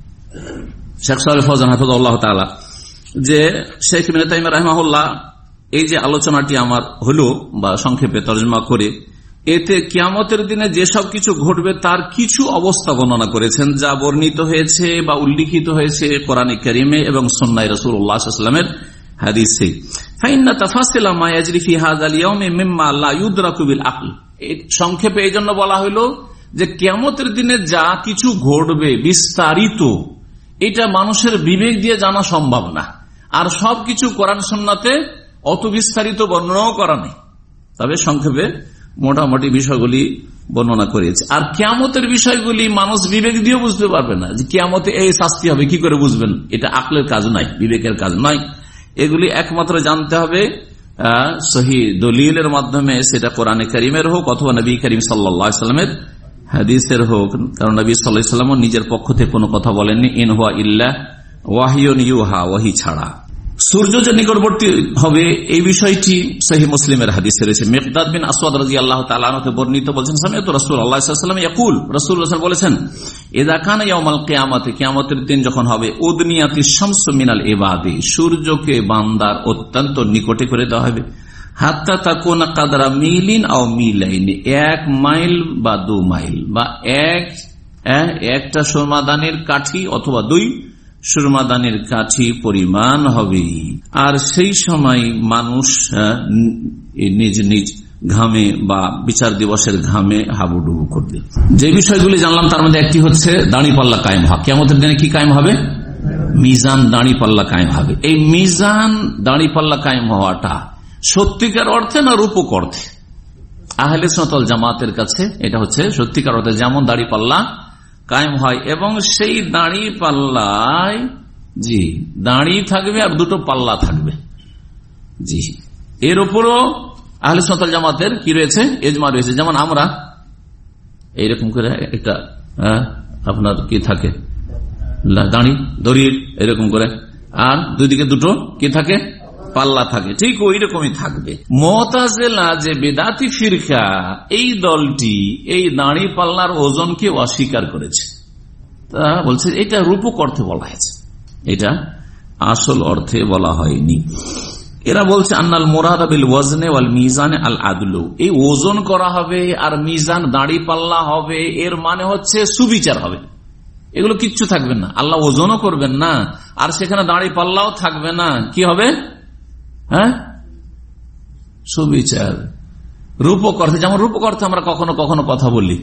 শেখ সালেহ ফাওজান হাফিজাহুল্লাহ তাআলা যে শেখ ইবনে তাইমিয়া রাহিমাহুল্লাহ এই যে আলোচনাটি আমার হলো বা সংক্ষেপে তরজমা করে, এতে কিয়ামতের দিনে যেসব কিছু ঘটবে তার কিছু অবস্থা বর্ণনা করেছেন, যা বর্ণিত হয়েছে বা উল্লিখিত হয়েছে কোরআনে কারিমে এবং সুন্নাহ রাসূলুল্লাহ সাল্লাল্লাহু আলাইহি ওয়াসাল্লামের হাদিসে। ফাইন্না তাফাসিলা মা ইয়াজরি ফি হাযাল ইয়াউমি মিম্মা লা ইউদরাকু বিল আকল। সংক্ষেপে এই জন্য বলা হলো যে কিয়ামতের দিনে যা কিছু ঘটবে বিস্তারিত, এটা মানুষের বিবেক দিয়ে জানা সম্ভব না, আর সবকিছু কোরআন সুন্নাতে অত বিস্তারিত বর্ণনাও করা নেই। তবে সংক্ষেপে মোটামুটি বিষয়গুলি বর্ণনা করেছে। আর কিয়ামতের বিষয়গুলি মানুষ বিবেক দিয়ে বুঝতে পারবে না, যে কিয়ামতে এই শাস্তি হবে কি করে বুঝবেন? এটা আকলের কাজ নয়, বিবেকের কাজ নয়। এগুলি একমাত্র জানতে হবে সহি দলিলের মাধ্যমে, সেটা কোরআনে কারিমের হোক অথবা নবী করিম সাল্লাল্লাহু আলাইহি ওয়াসাল্লামের হাদিসের হোক। কারণ নবী সাল্লাল্লাহু আলাইহি ওয়াসাল্লাম নিজের পক্ষ থেকে কোনো কথা বলেননি, ইন হুয়া ইল্লা ওয়াহিয়ুন ইউহা, ওয়াহি ছাড়া। সূর্য যে নিকটবর্তী হবে এই বিষয়টি সহিহ মুসলিমের হাদিসে রয়েছে। মিকদাদ বিন আসওয়াদ রাদিয়াল্লাহু তাআলা আনহু বর্ণিত বলেছেন, সামিআতু রাসূলুল্লাহ সাল্লাল্লাহু আলাইহি ওয়াসাল্লাম ইয়াকুল, রাসূলুল্লাহ সাল্লাল্লাহু আলাইহি ওয়াসাল্লাম বলেছেন, ইযা কানা ইয়াউমাল কিয়ামাতি, কিয়ামতের দিন যখন হবে, উদনিয়াতিশ শামসু মিনাল ইবাদি, সূর্যকে বান্দার অত্যন্ত নিকটে করে দেওয়া হবে, হাত্তা তাকুনা কাদরা মিলিন আও মিলাইনি, এক মাইল বা দু মাইল বা এক একটা সুরমাদানের কাঠি অথবা দুই সুরমাদানের কাঠি পরিমাণ হবে। আর সেই সময় মানুষ নিজ নিজ ঘামে বা বিচার দিবসের ঘামে হাবুডুবু করবে। যে বিষয়গুলি জানলাম তার মধ্যে একটি হচ্ছে দাঁড়িপাল্লা কায়েম হওয়া। কিয়ামতের দিনে কি কায়েম হবে? মিজান, দাঁড়িপাল্লা কায়েম হবে। এই মিজান দাঁড়িপাল্লা কায়েম হওয়াটা সত্যিকার অর্থে না রূপক অর্থে? আহলে সুন্নাত ওয়াল জামাতের কাছে এটা হচ্ছে সত্যিকার অর্থে, যেমন দাঁড়িপাল্লা কায়েম হয় এবং সেই দাঁড়ি পাল্লায় জি দাঁড়ি থাকবে আর দুটো পাল্লা থাকবে। জি, এর উপরও আহলে সুন্নাত ওয়াল জামাতের কি রয়েছে? ইজমা রয়েছে। যেমন আমরা এইরকম করে একটা আপনার কি থাকে দাঁড়ি দড়ির এরকম করে, আর দুই দিকে দুটো কি থাকে পাল্লা থাকে, ঠিক ওই রকমই থাকবে। মুতাজিলা যে বিদাতি ফিরকা, এই দলটি এই দাঁড়ি পাল্লার ওজনকে অস্বীকার করেছে। তা বলছে এটা রূপক অর্থে বলা হয়েছে, এটা আসল অর্থে বলা হয়নি। এরা বলছে আন্নাল মুরাদ বিল ওয়াজনে ওয়াল মিজানে আল আদলু, এই ওজন করা হবে আর মিজান দাঁড়ি পাল্লা হবে, এর মানে হচ্ছে সুবিচার হবে। এগুলো কিচ্ছু থাকবে না, আল্লাহ ওজনও করবেন না আর সেখানে দাঁড়ি পাল্লাও থাকবে না, কি হবে? হ্যাঁ, সুবিচার। রূপক অর্থে, যেমন রূপক অর্থে আমরা কখনো কখনো কথা বলি,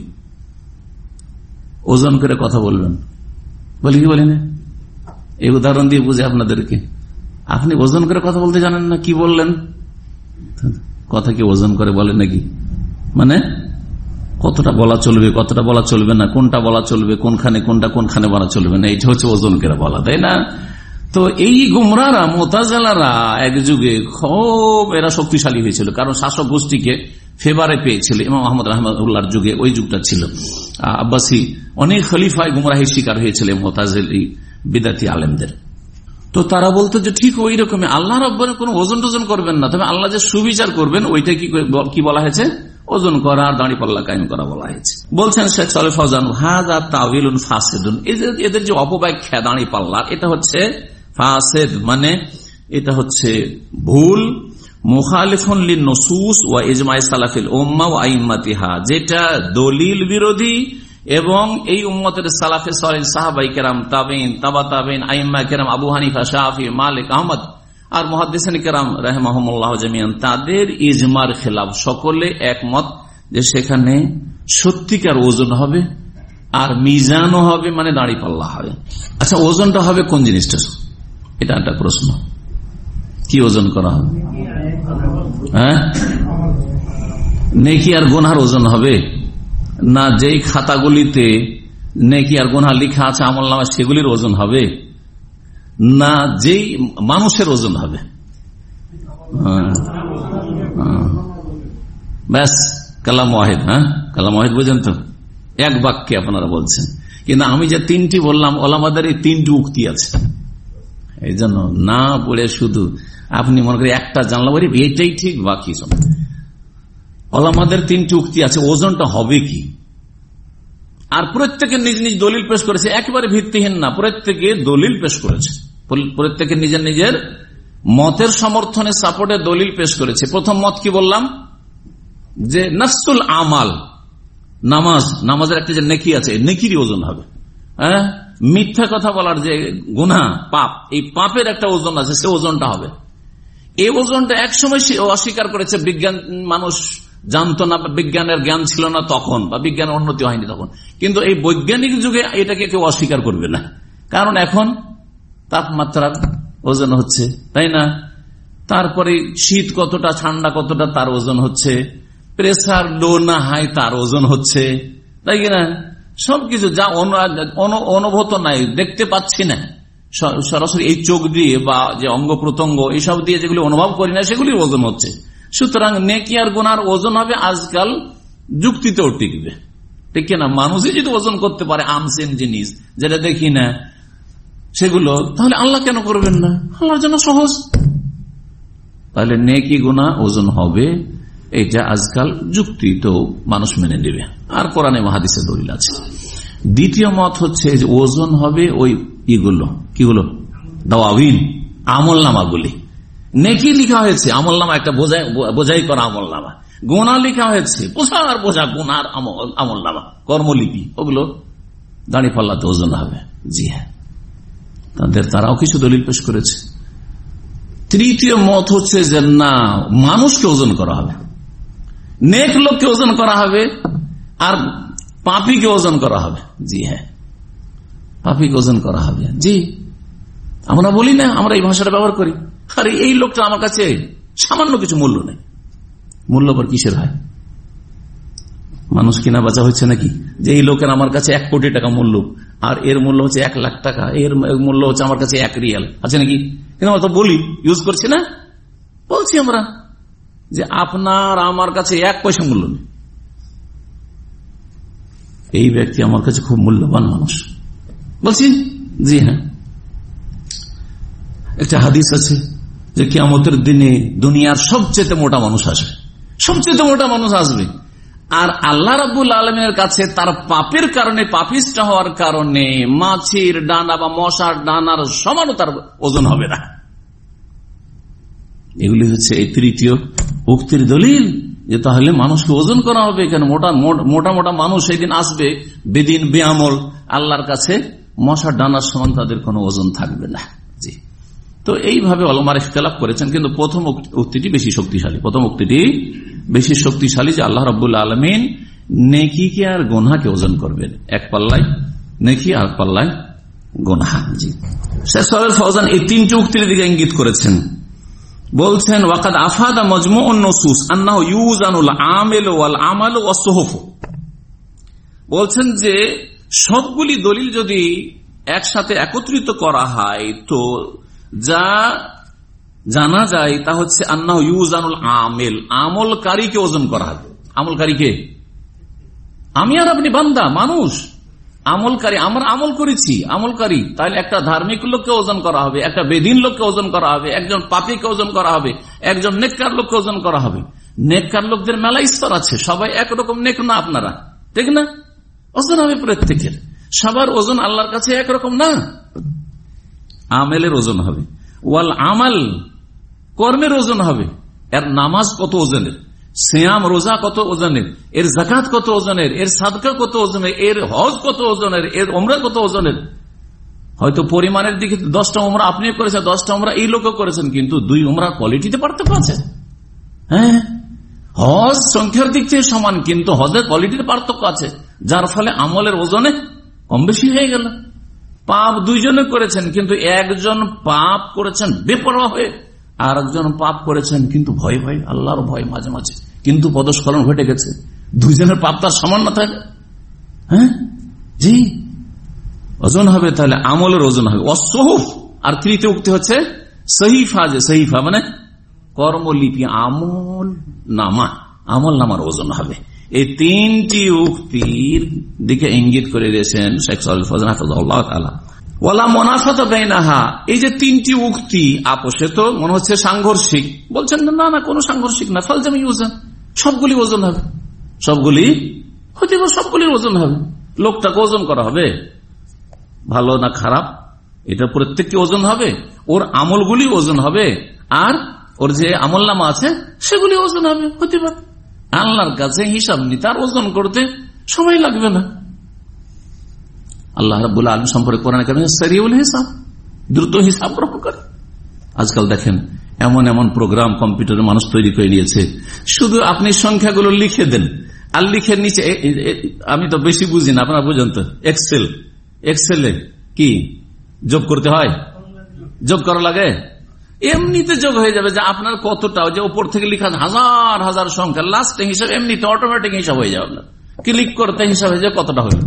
ওজন করে কথা বলবেন, বলি কি বলি না? এই উদাহরণ দিয়ে বুঝে আপনাদেরকে। আপনি ওজন করে কথা বলতে জানেন না, কি বললেন? কথা কি ওজন করে বলেন নাকি? মানে কতটা বলা চলবে, কতটা বলা চলবে না, কোনটা বলা চলবে, কোনখানে কোনটা কোনখানে বলা চলবে না, এইটা হচ্ছে ওজন করে বলা, তাই না? তো এই গুমরারা মুতাজিলারা এক যুগে খুব এরা শক্তিশালী হয়েছিল, কারণ শাসক গোষ্ঠীকে ফেভারে পেয়েছিল। ইমাম আহমদ রাহমাতুল্লাহর যুগে, ওই যুগটা ছিল আব্বাসী, অনেক খলিফায় গুমরাহির শিকার হয়েছিল মুতাজিলি বিদাতি আলেমদের। তো তারা বলতো যে ঠিক ওই রকমই আল্লাহ রাব্বুল কোন ওজন টোজন করবেন না, তবে আল্লাহ যে সুবিচার করবেন ওইটা কি বলা হয়েছে? ওজন করা, দাঁড়ি পাল্লা কায়েম করা বলা হয়েছে। বলছেন শেখ সালেহ ফাওজান, হাযা তাওয়িলুন ফাসিদুন, এদের যে অপব্যাখ্যা দাঁড়ি পাল্লার, এটা হচ্ছে ফাসিদ, মানে এটা হচ্ছে ভুল, মুখালিফুন লিন-নুসুস ওয়া ইজমা'i সালাফিল উম্মাহ ওয়া আইম্মাতিহা, যেটা দলিল বিরোধী এবং এই উম্মতের সালাফে সালেহ সাহাবায়ে কেরাম, তাবেঈন, তাবা তাবেঈন, আইম্মা কেরাম, আবু হানিফা, শাফি, মালিক, আহমদ আর মুহাদ্দিসিন কেরাম রাহিমাহুমুল্লাহ জামিআন, তাদের ইজমার খেলাফ। সকলে একমত যে সেখানে সত্যিকার ওজন হবে আর মিজানও হবে, মানে দাঁড়ি পাল্লা হবে। আচ্ছা, ওজনটা হবে কোন জিনিসটা? এটা একটা প্রশ্ন। কি ওজন করা হবে? হ্যাঁ, নেকি আর গুনার ওজন হবে না? যেই খাতাগুলিতে নেকি আর গুনাহ লেখা আছে আমলনামা, সেগুলির ওজন হবে না যেই মানুষের ওজন হবে? ব্যাস, কালাম ওয়াহিদ। হ্যাঁ, কালাম ওয়াহিদ বুঝেন তো, এক বাক্যে আপনারা বলছেন। কিন্তু আমি যে তিনটি বললাম, ওলামাদের এই তিনটি উক্তি আছে, এই জন্য না পড়ে শুধু আপনি মনে করেন একটা জানলা বলি এটাই ঠিক, বাকি সব ওলামাদের তিনটি উক্তি আছে। ওজনটা হবে কি? আর প্রত্যেকে নিজ নিজ দলিল পেশ করেছে, একেবারে ভিত্তিহীন না, প্রত্যেকে দলিল পেশ করেছে, প্রত্যেকে নিজের নিজের মতের সমর্থনে সাপোর্টে দলিল পেশ করেছে। প্রথম মত কি বললাম? যে নাফসুল আমাল, নামাজ, নামাজের একটা যে নেকি আছে, নেকিরই ওজন হবে। হ্যাঁ, মিথ্যা কথা বলার যে গুনাহ, পাপ, এই পাপের একটা ওজন আছে, সে ওজনটা হবে। এই ওজনটা একসময় অস্বীকার করেছে, বিজ্ঞান মানুষ জানতো না, বিজ্ঞানের জ্ঞান ছিল না তখন, বা বিজ্ঞানের উন্নতি হয়নি তখন। কিন্তু এই বৈজ্ঞানিক যুগে এটাকে কেউ অস্বীকার করবে না, কারণ এখন তাপমাত্রার ওজন হচ্ছে, তাই না? তারপরে শীত কতটা, ঠান্ডা কতটা, তার ওজন হচ্ছে। প্রেসার লো না হাই তার ওজন হচ্ছে, তাই কিনা? সবকিছু যা অনুভূত নাই, দেখতে পাচ্ছি না সরাসরি এই চোখ দিয়ে বা যে অঙ্গ প্রত্যঙ্গ এইসব দিয়ে যেগুলি অনুভব করি না সেগুলির ওজন হচ্ছে। সুতরাং নেকি আর গুনার ওজন হবে আজকাল যুক্তিতেও টিকবে, ঠিক কিনা? মানুষই যদি ওজন করতে পারে আমসেন জিনিস যেটা দেখি না সেগুলো, তাহলে আল্লাহ কেন করবেন না? আল্লাহর জন্য সহজ। তাহলে নেকি গুনাহ ওজন হবে, এটা আজকাল যুক্তি তো মানুষ মেনে নেবে, আর কোরআনে হাদিসে দলিল আছে। দ্বিতীয় মত হচ্ছে যে ওজন হবে ওই ইগুলো, কিগুলো? দাওয়াবিন, আমল নামাগুলি। নেকি লিখা হয়েছে আমল নামা, একটা বোঝাই বোঝাই করা আমল নামা। গুনাহ লিখা হয়েছে বোঝার বোঝা গুনার আমল নামা, কর্মলিপি, ওগুলো দাঁড়িয়ে পাল্লাতে ওজন হবে। জি হ্যাঁ, তাদের তারাও কিছু দলিল পেশ করেছে। তৃতীয় মত হচ্ছে যে না, মানুষকে ওজন করা হবে, নেক লোককে ওজন করা হবে আর পাপীকে ওজন করা হবে। জি হ্যাঁ, পাপীকে ওজন করা হবে। জি, আমরা বলি না, আমরা এই ভাষাটা ব্যবহার করি, আরে এই লোকটা আমার কাছে সামান্য কিছু মূল্য নেই। মূল্য পর কিসের হয়? মানুষ কিনা বাঁচা হচ্ছে নাকি? যে এই লোকের আমার কাছে এক কোটি টাকা মূল্য, আর এর মূল্য হচ্ছে এক লাখ টাকা, এর মূল্য হচ্ছে আমার কাছে এক রিয়াল, আছে নাকি? কিন্তু আমরা তো বলি, ইউজ করছি না, বলছি আমরা যে আপনার আমার কাছে এক পয়সা মূল্য নেই, এই ব্যক্তি আমার কাছে খুব মূল্যবান মানুষ বলছি। জি হ্যাঁ, একটা হাদিস আছে যে কিয়ামতের দিনে দুনিয়ার সবচেয়ে মোটা মানুষ আসবে, সবচেয়ে মোটা মানুষ আসবে, আর আল্লাহ রাব্বুল আলামিনের কাছে তার পাপের কারণে, পাপিষ্ঠ হওয়ার কারণে মাছির ডানা বা মশার ডানার সমানও তার ওজন হবে না। এগুলি হচ্ছে এই তৃতীয় উক্তির দলিল, যে তাহলে মানুষকে ওজন করা হবে। কেন? মোটা মোটা মোটা মানুষ সেদিন আসবে, বেদিন বেআমল, আল্লাহর কাছে মশার ডানার সমান তাদের কোনো ওজন থাকবে না। জি, তো এইভাবে ওলামার ইখতিলাফ করেছেন, কিন্তু প্রথম উক্তিটি বেশি শক্তিশালী। প্রথম উক্তিটি বেশি শক্তিশালী যে আল্লাহ রাব্বুল আলামিন নেকিকে আর গুনাহকে ওজন করবেন, এক পাল্লায় নেকি আর পাল্লায় গুনাহ। জি, শেখ সালেহ ফওজান এই তিনটি উক্তির দিকে ইঙ্গিত করেছেন, বলছেন ওয়াকাদ আফাদা মাজমুউন নুসুস আন্নাহু ইউজানুল আমিল ওয়াল আমাল ওয়াস সুহুফ। বলছেন যে সবগুলি দলিল যদি একসাথে একত্রিত করা হয় তো যা জানা যায় তা হচ্ছে আন্নাহু ইউজানুল আমিল, আমলকারীকে ওজন করা হবে। আমলকারীকে? আমি আর আপনি বান্দা, মানুষ, আমলকারী, আমরা আমল করেছি, আমলকারী। তাহলে একটা ধার্মিক লোককে ওজন করা হবে, একটা বেদিন লোককে ওজন করা হবে, একজন পাপীকে ওজন করা হবে, একজন নেককার লোককে ওজন করা হবে। নেককার লোকদের মেলা স্তর আছে, সবাই একরকম নেক না, আপনারা ঠিক না? ওজন হবে প্রত্যেকের, সবার ওজন আল্লাহর কাছে একরকম না। আমেলের ওজন হবে, ওয়াল আমাল, কর্মের ওজন হবে। এর নামাজ কত ওজনের, সিয়াম রোজা কত ওজনের, এর যাকাত কত ওজনের, এর সাদকা কত ওজনের, এর হজ কত ওজনের, এর উমরা কত ওজনের। হয়তো পরিমাণের দিকে দশটা উমরা আপনি করেছেন, দশটা উমরা এই লোক করেছেন, কিন্তু দুই উমরা কোয়ালিটিতে পার্থক্য আছে। হ্যাঁ, হজ সংখ্যার দিক থেকে সমান, কিন্তু হজের কোয়ালিটিতে পার্থক্য আছে, যার ফলে আমলের ওজনে কম বেশি হয়ে গেল। পাপ দুইজনে করেছেন, কিন্তু একজন পাপ করেছেন বেপরোয়া হয়ে, আর একজন পাপ করেছেন কিন্তু ভয় ভয়, আল্লাহর ভয় মাঝে মাঝে, কিন্তু পদস্খলন ঘটে গেছে। দুইজনের পাপ তার সমান না থাকে। হ্যাঁ, জি, ওজন হবে, তাহলে আমলের ওজন হবে। অসহুফ, আর তৃতীয় উক্তি হচ্ছে সহিফা, যে সহিফা মানে কর্মলিপি, আমল নামা, আমল নামার ওজন হবে। এই তিনটি উক্তির দিকে ইঙ্গিত করে দিয়েছেন শেখ সালেহ ফওজান হাফিজাহুল্লাহ তাআলা। ওয়ালা মুনাফাতা বাইনাহা, এই যে তিনটি উক্তি আপোষে তো মনে হচ্ছে সাংঘর্ষিক, বলছেন না না, কোনো সাংঘর্ষিক না। ফালজামি ওজন, সবগুলি ওজন হবে, সবগুলি হতে পারে, সবগুলির ওজন হবে। লোকটাকে ওজন করা হবে, ভালো না খারাপ, এটা প্রত্যেককে ওজন হবে। ওর আমলগুলি ওজন হবে, আর ওর যে আমলনামা আছে সেগুলি ওজন হবে। হতে পারে আল্লাহর কাছে হিসাব নিতে আর ওজন করতে সময় লাগবে না। আল্লাহ রাব্বুল আলামিন সম্পর্কে কোরআনে কারিমে সারিউল হিসাব, দ্রুত হিসাব গ্রহণ করে। আজকাল দেখেন এমন এমন প্রোগ্রাম কম্পিউটারে মানুষ তৈরি করে নিয়েছে, শুধু আপনি সংখ্যাগুলো লিখে দেন আর লিখে নিচে, আমি তো বেশি বুঝি না, আপনারা বুঝেন তো, এক্সেল, এক্সেলে কি যোগ করতে হয়, যোগ করা লাগে, এমনিতে যোগ হয়ে যাবে যে আপনার কতটা, যে উপর থেকে লিখা হাজার হাজার সংখ্যা, লাস্টে হিসাব এমনিতে অটোমেটিক হিসাব হয়ে যাবে, আপনার ক্লিক করতে হিসাব হয়ে যাবে কতটা হলো।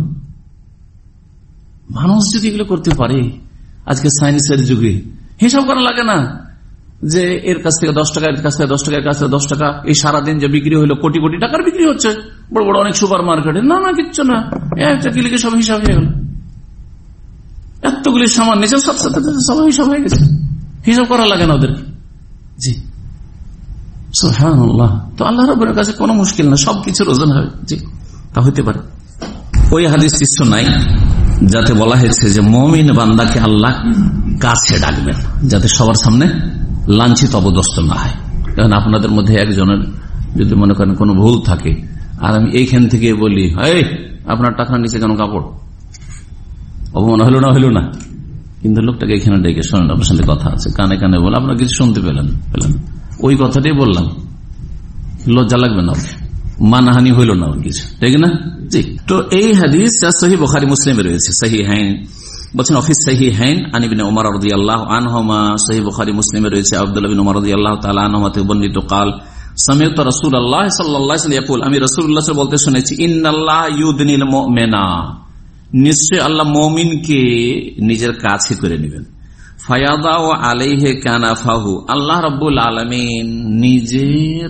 মানুষ যদি এগুলো করতে পারে আজকে সায়েন্সের যুগে, হিসাব করা লাগে না যে এর কাছ থেকে দশ টাকা, এর কাছ থেকে দশ টাকা, এর কাছ থেকে দশ টাকা, এই সারাদিন যে বিক্রি হলো কোটি কোটি টাকার বিক্রি হচ্ছে বড় বড় অনেক সুপার মার্কেটে, না না কিচ্ছু না, একটা ক্লিকে সব হিসাব হয়ে গেল। এতগুলি সামান নিচে সব সব হিসাব হয়ে গেছে, হিসাব করা লাগে না ওদের। জি সুবহানাল্লাহ। তো আল্লাহ রাব্বুল কাছে কোনো মুশকিল না, সবকিছুর ওজন হবে। জি তা হইতে পারে। ওই হাদিস কিছু নাই যাতে বলা হয়েছে যে মুমিন বান্দাকে আল্লাহ কাছে ডাকবেন, যাতে সবার সামনে লাঞ্ছিত অবদস্ত না হয়। এখন আপনাদের মধ্যে একজনের যদি মনে করেন কোনো ভুল থাকে, আর আমি এইখান থেকে বলি এই আপনার টাকার নিচে কেন কাপড়, অপমান হইল না হইল না, কিন্তু লোকটাকে এখানে ডেকে শোনেন আপনার সাথে কথা আছে, কানে কানে বলে আপনার কিছু শুনতে পেলেন পেলেন ওই কথাটাই বললাম, লজ্জা লাগবে না, মানহানি হইল না কিছু, ঠিক না? জি। তো এই হাদিস সহিহ বুখারী মুসলিমে রয়েছে, সহিহাইন বলছেন অফিস সহিহাইন আন ইবনে উমর রাদিয়াল্লাহু আনহুমা, সহিহ বুখারী মুসলিমে রয়েছে আব্দুল্লাহ বিন উমর রাদিয়াল্লাহু তাআলা আনহুমা থেকে বর্ণিত قال সামি'তু রাসূলুল্লাহ সাল্লাল্লাহু আলাইহি ওয়াসাল্লাম ইয়াকুল, আমি রাসূলুল্লাহ সাল্লাল্লাহু আলাইহি ওয়াসাল্লাম বলতে শুনেছি, ইন্নাল্লাহ ইউদনিল মুমিনা, নিশ্চয় আল্লাহ মুমিনকে নিজের কাছে করে নেবেন, ফায়াদাউ আলাইহি কানাফাহু, আল্লাহ রাব্বুল আলামিন নিজের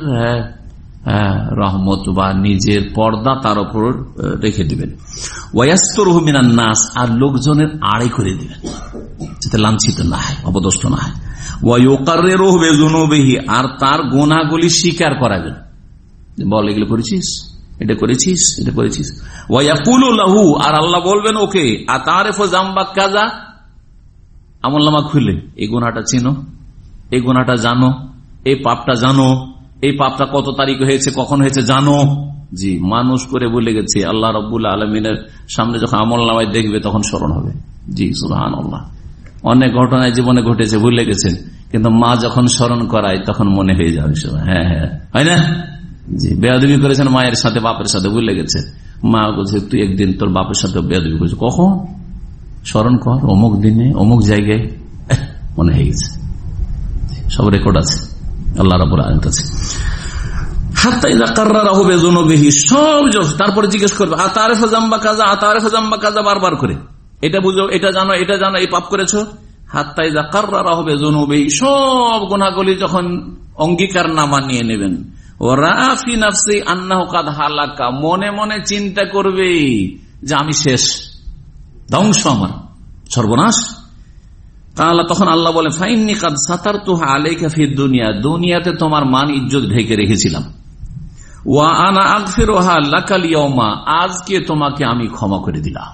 রহমত বা নিজের পর্দা তার উপর রেখে দিবেন, ওয়ায়াসতুরহু মিনান নাস, আর লোকজনের আড়ে করে দিবেন যাতে লাঞ্ছিত না হয়, অপদস্থ না হয়, ওয়ায়ুকাররিরুহু বিযুনুবিহি, আর তার গুনাহগুলি স্বীকার করাবেন, বল এগুলো করেছিস, এটা করেছিস, এটা করেছিস, ওয়ায়াকুলু লাহু, আর আল্লাহ বলবেন ওকে, আতারিফু যামবা কাযা, আমলনামা খুলে এই গুনাহটা চিনো, এই গুনাহটা জানো, এই পাপটা জানো, এই পাপটা কত তারিখ হয়েছে, কখন হয়েছে জানো। জি, মানুষ করে বলে গেছে, আল্লাহ রাব্বুল আলামিনের সামনে যখন আমলনামায় দেখবে তখন স্মরণ হবে। জি সুবহানাল্লাহ। অনেক ঘটনায় জীবনে ঘটেছে, ভুলে গেছেন, কিন্তু মা যখন স্মরণ করায় তখন মনে হয়ে যাবে, হ্যাঁ হ্যাঁ হয় না? জি, বেয়াদবি করেছেন মায়ের সাথে, বাপের সাথে, ভুলে গেছে, মা বলছে তুই একদিন তোর বাপের সাথে বেয়াদবি করেছিস, কখন স্মরণ কর, অমুক দিনে অমুক জায়গায়, মনে হয়ে গেছে, সব রেকর্ড আছে আল্লাহ রাব্বুল আলামিনের কাছে। হাত্তা ইযা কাররাহু বিযুনুবিহি, সব তারপরে জিজ্ঞেস করবে আতারিফু যামবা কাযা, আতারিফু যামবা কাযা, বারবার করে, এটা বুঝো, এটা জানো, এটা জানো, এই পাপ করেছো। হাত্তা ইযা কাররাহু বিযুনুবিহি, সব গুনাহগুলি যখন অঙ্গীকার নামা নিয়ে নেবেন, ওয়া ফি নাফসি আন্নাহু কাদ হালাকা, মনে মনে চিন্তা করবে যে আমি শেষ, ধ্বংস, আমার সর্বনাশ। তাআলা তখন আল্লাহ বলে, ফাইন্নী কাদ সাতারতুহা আলাইকা ফিদ দুনিয়া, দুনিয়াতে তোমার মান ইজ্জত ঢেকে রেখেছিলাম, ওয়া আনা আগফিরুহা লাকাল ইয়াওমা, আজকে তোমাকে আমি ক্ষমা করে দিলাম।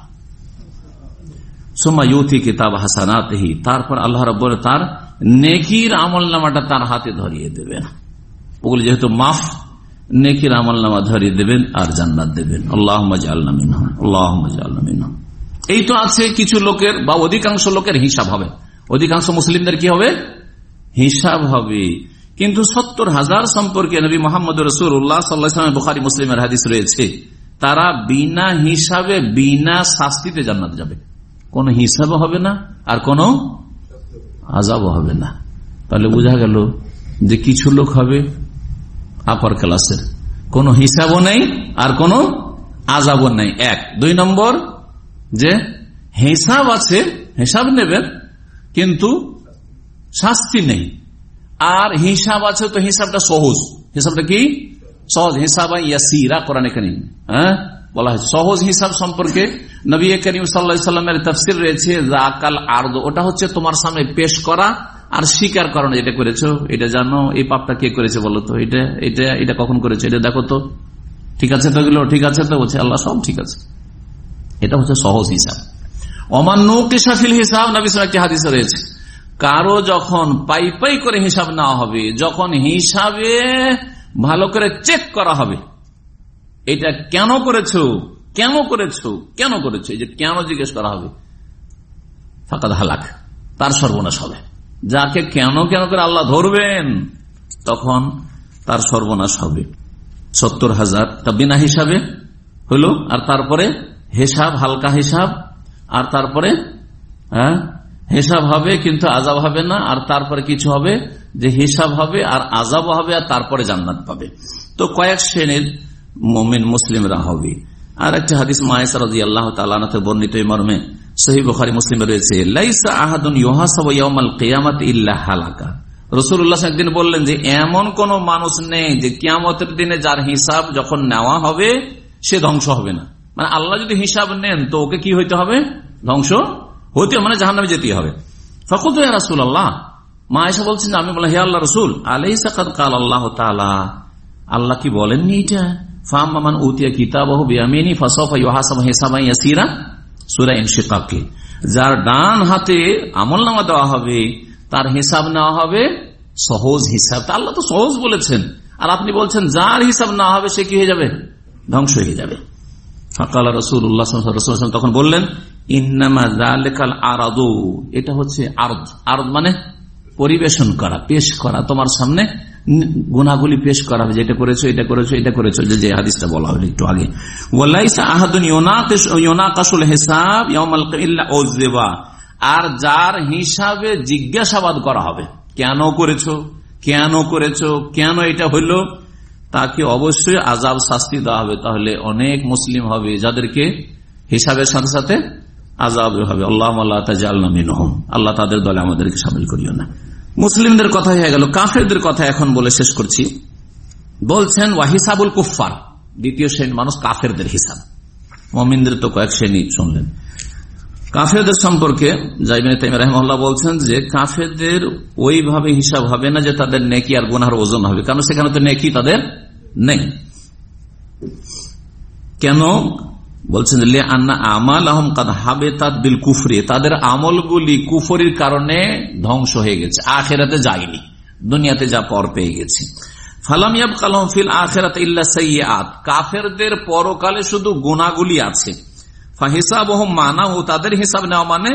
সুম্মা ইউতি কিতাব হাসানাতিহি, তারপর আল্লাহ রাব্বুল তার নেকির আমলনামাটা তার হাতে ধরিয়ে দেবেন, ওগুলো যেহেতু মাফ, নেকির আমলনামা ধরিয়ে দেবেন আর জান্নাত দেবেন। আল্লাহুম্মা জাআলনা মিনহুম, আল্লাহুম্মা জাআলনা মিনহুম। এই তো আছে কিছু লোকের বা অধিকাংশ লোকের হিসাব হবে, অধিকাংশ মুসলিমদের কি হবে, হিসাব হবে। কিন্তু সত্তর হাজার সম্পর্কে নবী মুহাম্মদ রাসূলুল্লাহ সাল্লাল্লাহু আলাইহি ওয়াসাল্লাম বুখারী মুসলিমের হাদিস রয়েছে, তারা বিনা হিসাবে বিনা শাস্তিতে জান্নাত যাবে, কোন হিসাব হবে না আর কোন আযাব হবে না। তাহলে বোঝা গেল যে কিছু লোক হবে আপার ক্লাসের, কোন হিসাবও নেই আর কোন আযাবও নেই, এক। দুই নম্বর যে হিসাব আছে, হিসাব নেবেন কিন্তু শাস্তি নেই, আর হিসাব আছে তো হিসাবটা সহজ, হিসাবটা কি সহজ, হিসাব ইয়াসিরা কোরআনে কারীম হ্যাঁ বলা হয়েছে। সহজ হিসাব সম্পর্কে নবী করিম সাল্লাল্লাহু আলাইহি ওয়াসাল্লামের তাফসীর রয়েছে, যাকাল আরদ, ওটা হচ্ছে তোমার সামনে পেশ করা আর স্বীকার করানো, এটা করেছো, এটা জানো, এই পাপটা কে করেছে বলো তো, এটা এটা এটা কখন করেছে, এটা দেখো তো, ঠিক আছে তো, এগুলো ঠিক আছে তো, বলছে আল্লাহ সব ঠিক আছে, এটা হচ্ছে সহজ হিসাব। ওমান নুকিশা ফিল হিসাব, নবী সাল্লাল্লাহু আলাইহি ওয়াসাল্লাম একটি হাদিসে রয়েছে, কারো যখন পাই পাই করে হিসাব নেওয়া হবে, যখন হিসাবে ভালো করে চেক করা হবে, এটা কেন করেছো, কেন করেছো, কেন করেছো, এই যে কেন জিজ্ঞেস করা হবে, ফাকাদ হালাক, তার সর্বনাশ হবে। যাকে কেন কেন করে আল্লাহ ধরবেন তখন তার সর্বনাশ হবে। সত্তর হাজার তা বিনা হিসাবে হইল, আর তারপরে হিসাব হালকা হিসাব, আর তারপরে হ্যাঁ হিসাব হবে কিন্তু আযাব হবে না, আর তারপরে কিছু হবে যে হিসাব হবে আর আযাব হবে, আর তারপরে জান্নাত পাবে। তো কয়েক শ্রেণীর মুমিন মুসলিমরা হবে। আর একটা হাদিস মায়েশা রাদিয়াল্লাহু তাআলা আনহা থেকে বর্ণিত এই মর্মে সহিহ বুখারী মুসলিমে রয়েছে, লাইসা আহাদুন ইউহাসাবু ইয়াউমাল কিয়ামাতি ইল্লা হালাকা। রাসূলুল্লাহ একদিন বললেন যে এমন কোন মানুষ নেই যে কিয়ামতের দিনে যার হিসাব যখন নেওয়া হবে সে ধ্বংস হবে না। মানে আল্লাহ যদি হিসাব নেন তো ওকে কি হইতে হবে? ধ্বংস হতে, মানে জাহান্নামে যেতে হবে। ফাকুলতু ইয়া রাসূলুল্লাহ, মা আয়েশা বলছেন, আমি বললাম হে আল্লাহর রাসূল, আলাইসা কাদ ক্বালা আল্লাহু তাআলা, আল্লাহ কি বলেননি এটা? ফাম্মা মান উতিয়া কিতাবাহু বিয়ামিনি ফাসাফা ইউহাসাবু হিসাবান ইয়াসীরা, সূরা ইনশিকাক। যার ডান হাতে আমলনামা দেওয়া হবে তার হিসাব নেওয়া হবে সহজ হিসাব। তা আল্লাহ তো সহজ বলেছেন, আর আপনি বলছেন যার হিসাব নেওয়া হবে সে কি হয়ে যাবে? ধ্বংস হয়ে যাবে। ফাকালা রাসূলুল্লাহ সাল্লাল্লাহু আলাইহি ওয়াসাল্লাম তখন বললেন, ইন্নামা যালিকাল আরাদু, এটা হচ্ছে আরদ। আরদ মানে পরিবেশন করা, পেশ করা, তোমার সামনে গুনাহগুলি পেশ করা হবে, যেটা করেছো এটা করেছো এটা করেছো, যে হাদিসটা বলা হলো একটু আগে। ওয়ালাইসা আহাদুন ইউনাকিশ ইউনাকাশুল হিসাব ইয়াউমাল কিল্লা উযিবা, আর যার হিসাবে জিজ্ঞাসাবাদ করা হবে, কেন করেছো কেন করেছো কেন এটা হইলো, তাকে অবশ্যই আযাব শাস্তি দেওয়া হবে। তাহলে অনেক মুসলিম হবে যাদেরকে হিসাবের সাথে সাথে আযাব হবে। আল্লাহুম্মা লা তাজআলনা মিনহুম, আল্লাহ তাদের দলে আমাদেরকে শামিল করিও না। মুসলিমদের কথা হয়ে গেল, কাফেরদের কথা এখন বলে শেষ করছি। বলছেন ওয়া হিসাবুল কুফফার, দ্বিতীয় শ্রেণীর মানুষ কাফেরদের হিসাব। মুমিনদের তো কয়েক শ্রেণী শুনলেন। কাফেরদের সম্পর্কে ইবনে তাইমিয়া রাহিমাহুল্লাহ বলছেন যে কাফেরদের ওইভাবে হিসাব হবে না যে তাদের নেকি আর গুনাহের ওজন হবে, কারণ সেখানে তো নেকি তাদের নেই। কেন বলছেন? লিআন্না আমালাহুম কাদ হাবিতাত বিল কুফরি, তাদের আমলগুলি কুফরির কারণে ধ্বংস হয়ে গেছে, আখিরাতে যায়নি, দুনিয়াতে যা পর পেয়ে গেছে। ফালাম ইয়াবকা লাহুম ফিল আখিরাতি ইল্লা সাইয়্যাত, কাফেরদের পরকালে শুধু গুনাহগুলি আছে। ফাহিসাবুহুম মানাহু, তাদের হিসাব নেওয়া মানে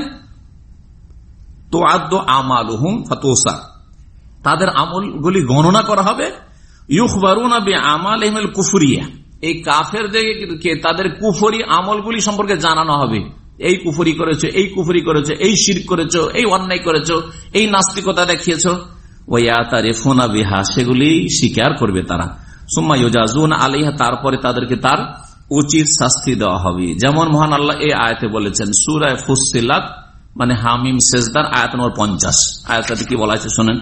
তুআদ্দু আমালুহুম ফাতুসা, তাদের আমলগুলি গণনা করা হবে। ইউখবারুনা বিআমালিহিল কুফরিয়া, এই কাফেরদেরকে তাদের কুফরি আমলগুলি সম্পর্কে জানানো হবে। এই কুফরি করেছো, এই কুফরি করেছো, এই শিরক করেছো, এই অন্যায় করেছো, এই নাস্তিকতা দেখিয়েছো। ওয়ায়াতারিফুনা বিহা, সেগুলি স্বীকার করবে তারা। সুম্মা ইউজাজুনা আলাইহা, তারপরে তাদেরকে তার উচিত শাস্তি দেওয়া হবে। যেমন মহান আল্লাহ এই আয়াতে বলেছেন, সূরা ফুসসিলাত মানে হামিম সেজদার আয়াত নম্বর পঞ্চাশ, আয়াতটাতে কি বলা আছে শুনেন।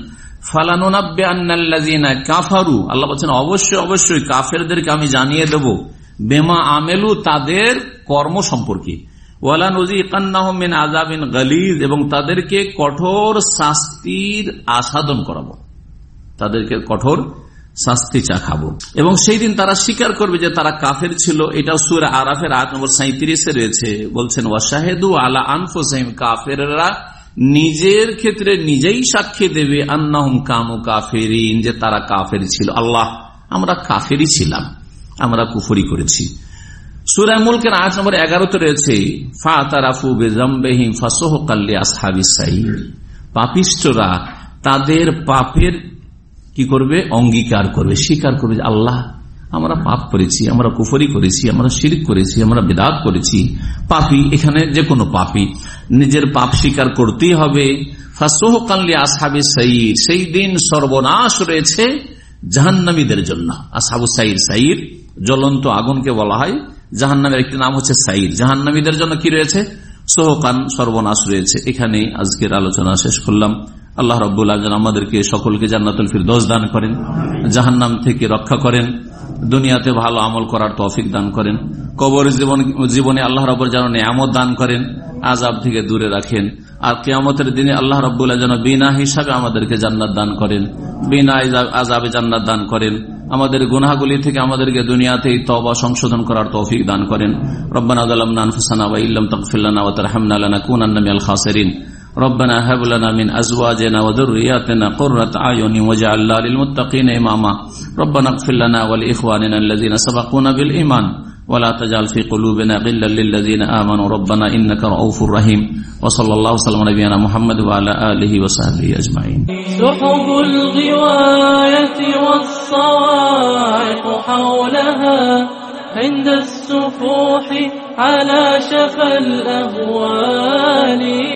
ফালানুনাব্বিআন্নাল্লাযীনা কাফারু, আল্লাহ বলেছেন অবশ্যই অবশ্যই কাফেরদেরকে আমি জানিয়ে দেব, বিমা আমেলু, তাদের কর্ম সম্পর্কে। ওয়ালা নুযীকান্নাহুম মিন আযাবিন গালিজ, এবং তাদেরকে কঠোর শাস্তির আস্বাদন করাবো, তাদেরকে কঠোর শাস্তি চাখাবো। এবং সেই দিন তারা স্বীকার করবে যে তারা কাফের ছিল। এটা সূরা আরাফের আয়াত নম্বর সাঁইত্রিশে রয়েছে। বলছেন ওয়াশাহিদু আলা আনফুসিহিম, কাফেররা নিজের ক্ষেত্রে নিজেই সাক্ষী দেবে, আন্নাহুম কানু কাফিরিন, যে তারা কাফের ছিল। আল্লাহ, আমরা কাফেরই ছিলাম, আমরা কুফরি করেছি। সূরা মুলকের আয়াত নম্বর এগারোতে রয়েছে ফাতারাফু বিযামবিহিম ফাসুহকাল লিআসহাবিস সাইর, পাপিষ্ঠরা তাদের পাপের কি করবে? অঙ্গীকার করবে, স্বীকার করবে যে আল্লাহ আমরা পাপ করেছি, আমরা কুফরি করেছি, আমরা শিরক করেছি, আমরা বিদআত করেছি। পাপী এখানে যে কোনো পাপী নিজের পাপ স্বীকার করতেই হবে। ফাসুহকাল লিআসহাবিস সাইর, সেই দিন সর্বনাশ রয়েছে জাহান্নামীদের জন্য। আসহাবুস সাইর, সাইর জ্বলন্ত আগুনকে বলা হয়, জাহান্নামের একটি নাম হচ্ছে সাইর। জাহান্নামীদের জন্য কি রয়েছে? সোহকান, সর্বনাশ রয়েছে। এখানেই আজকের আলোচনা শেষ করলাম। আল্লাহ রাব্বুল আলামিন আমাদেরকে সকলকে জান্নাতুল ফিরদৌস দান করেন, জাহান্নাম থেকে রক্ষা করেন, দুনিয়াতে ভালো আমল করার তৌফিক দান করেন, কবর জীবন জীবনে আল্লাহ রাব্বুল যেন নিয়ামত দান করেন, আযাব থেকে দূরে রাখেন। আর কিয়ামতের দিনে আল্লাহ রাব্বুল আলামিন যেন বিনা হিসাবে আমাদেরকে জান্নাত দান করেন, বিনা আযাবে জান্নাত দান করেন। আমাদের গুনাহগুলি থেকে আমাদেরকে দুনিয়াতেই তওবা সংশোধন করার তৌফিক দান করেন। রব্বানা যালামনা আনফুসানা ওয়া ইল্লাম তাগফির লানা ওয়া তারহামনা লানাকুনান্না মিনাল খাসিরিন। ربنا هب لنا من أزواجنا وذرياتنا قرة أعين واجعلنا للمتقين إماما ربنا اغفر لنا ولإخواننا الذين سبقونا بالإيمان ولا تجعل في قلوبنا غلا للذين آمنوا ربنا إنك رؤوف رحيم وصلى الله وسلم على نبينا محمد وعلى آله وصحبه أجمعين. سحب الغواية والصواعق حولها عند السفوح على شفا الأهوال.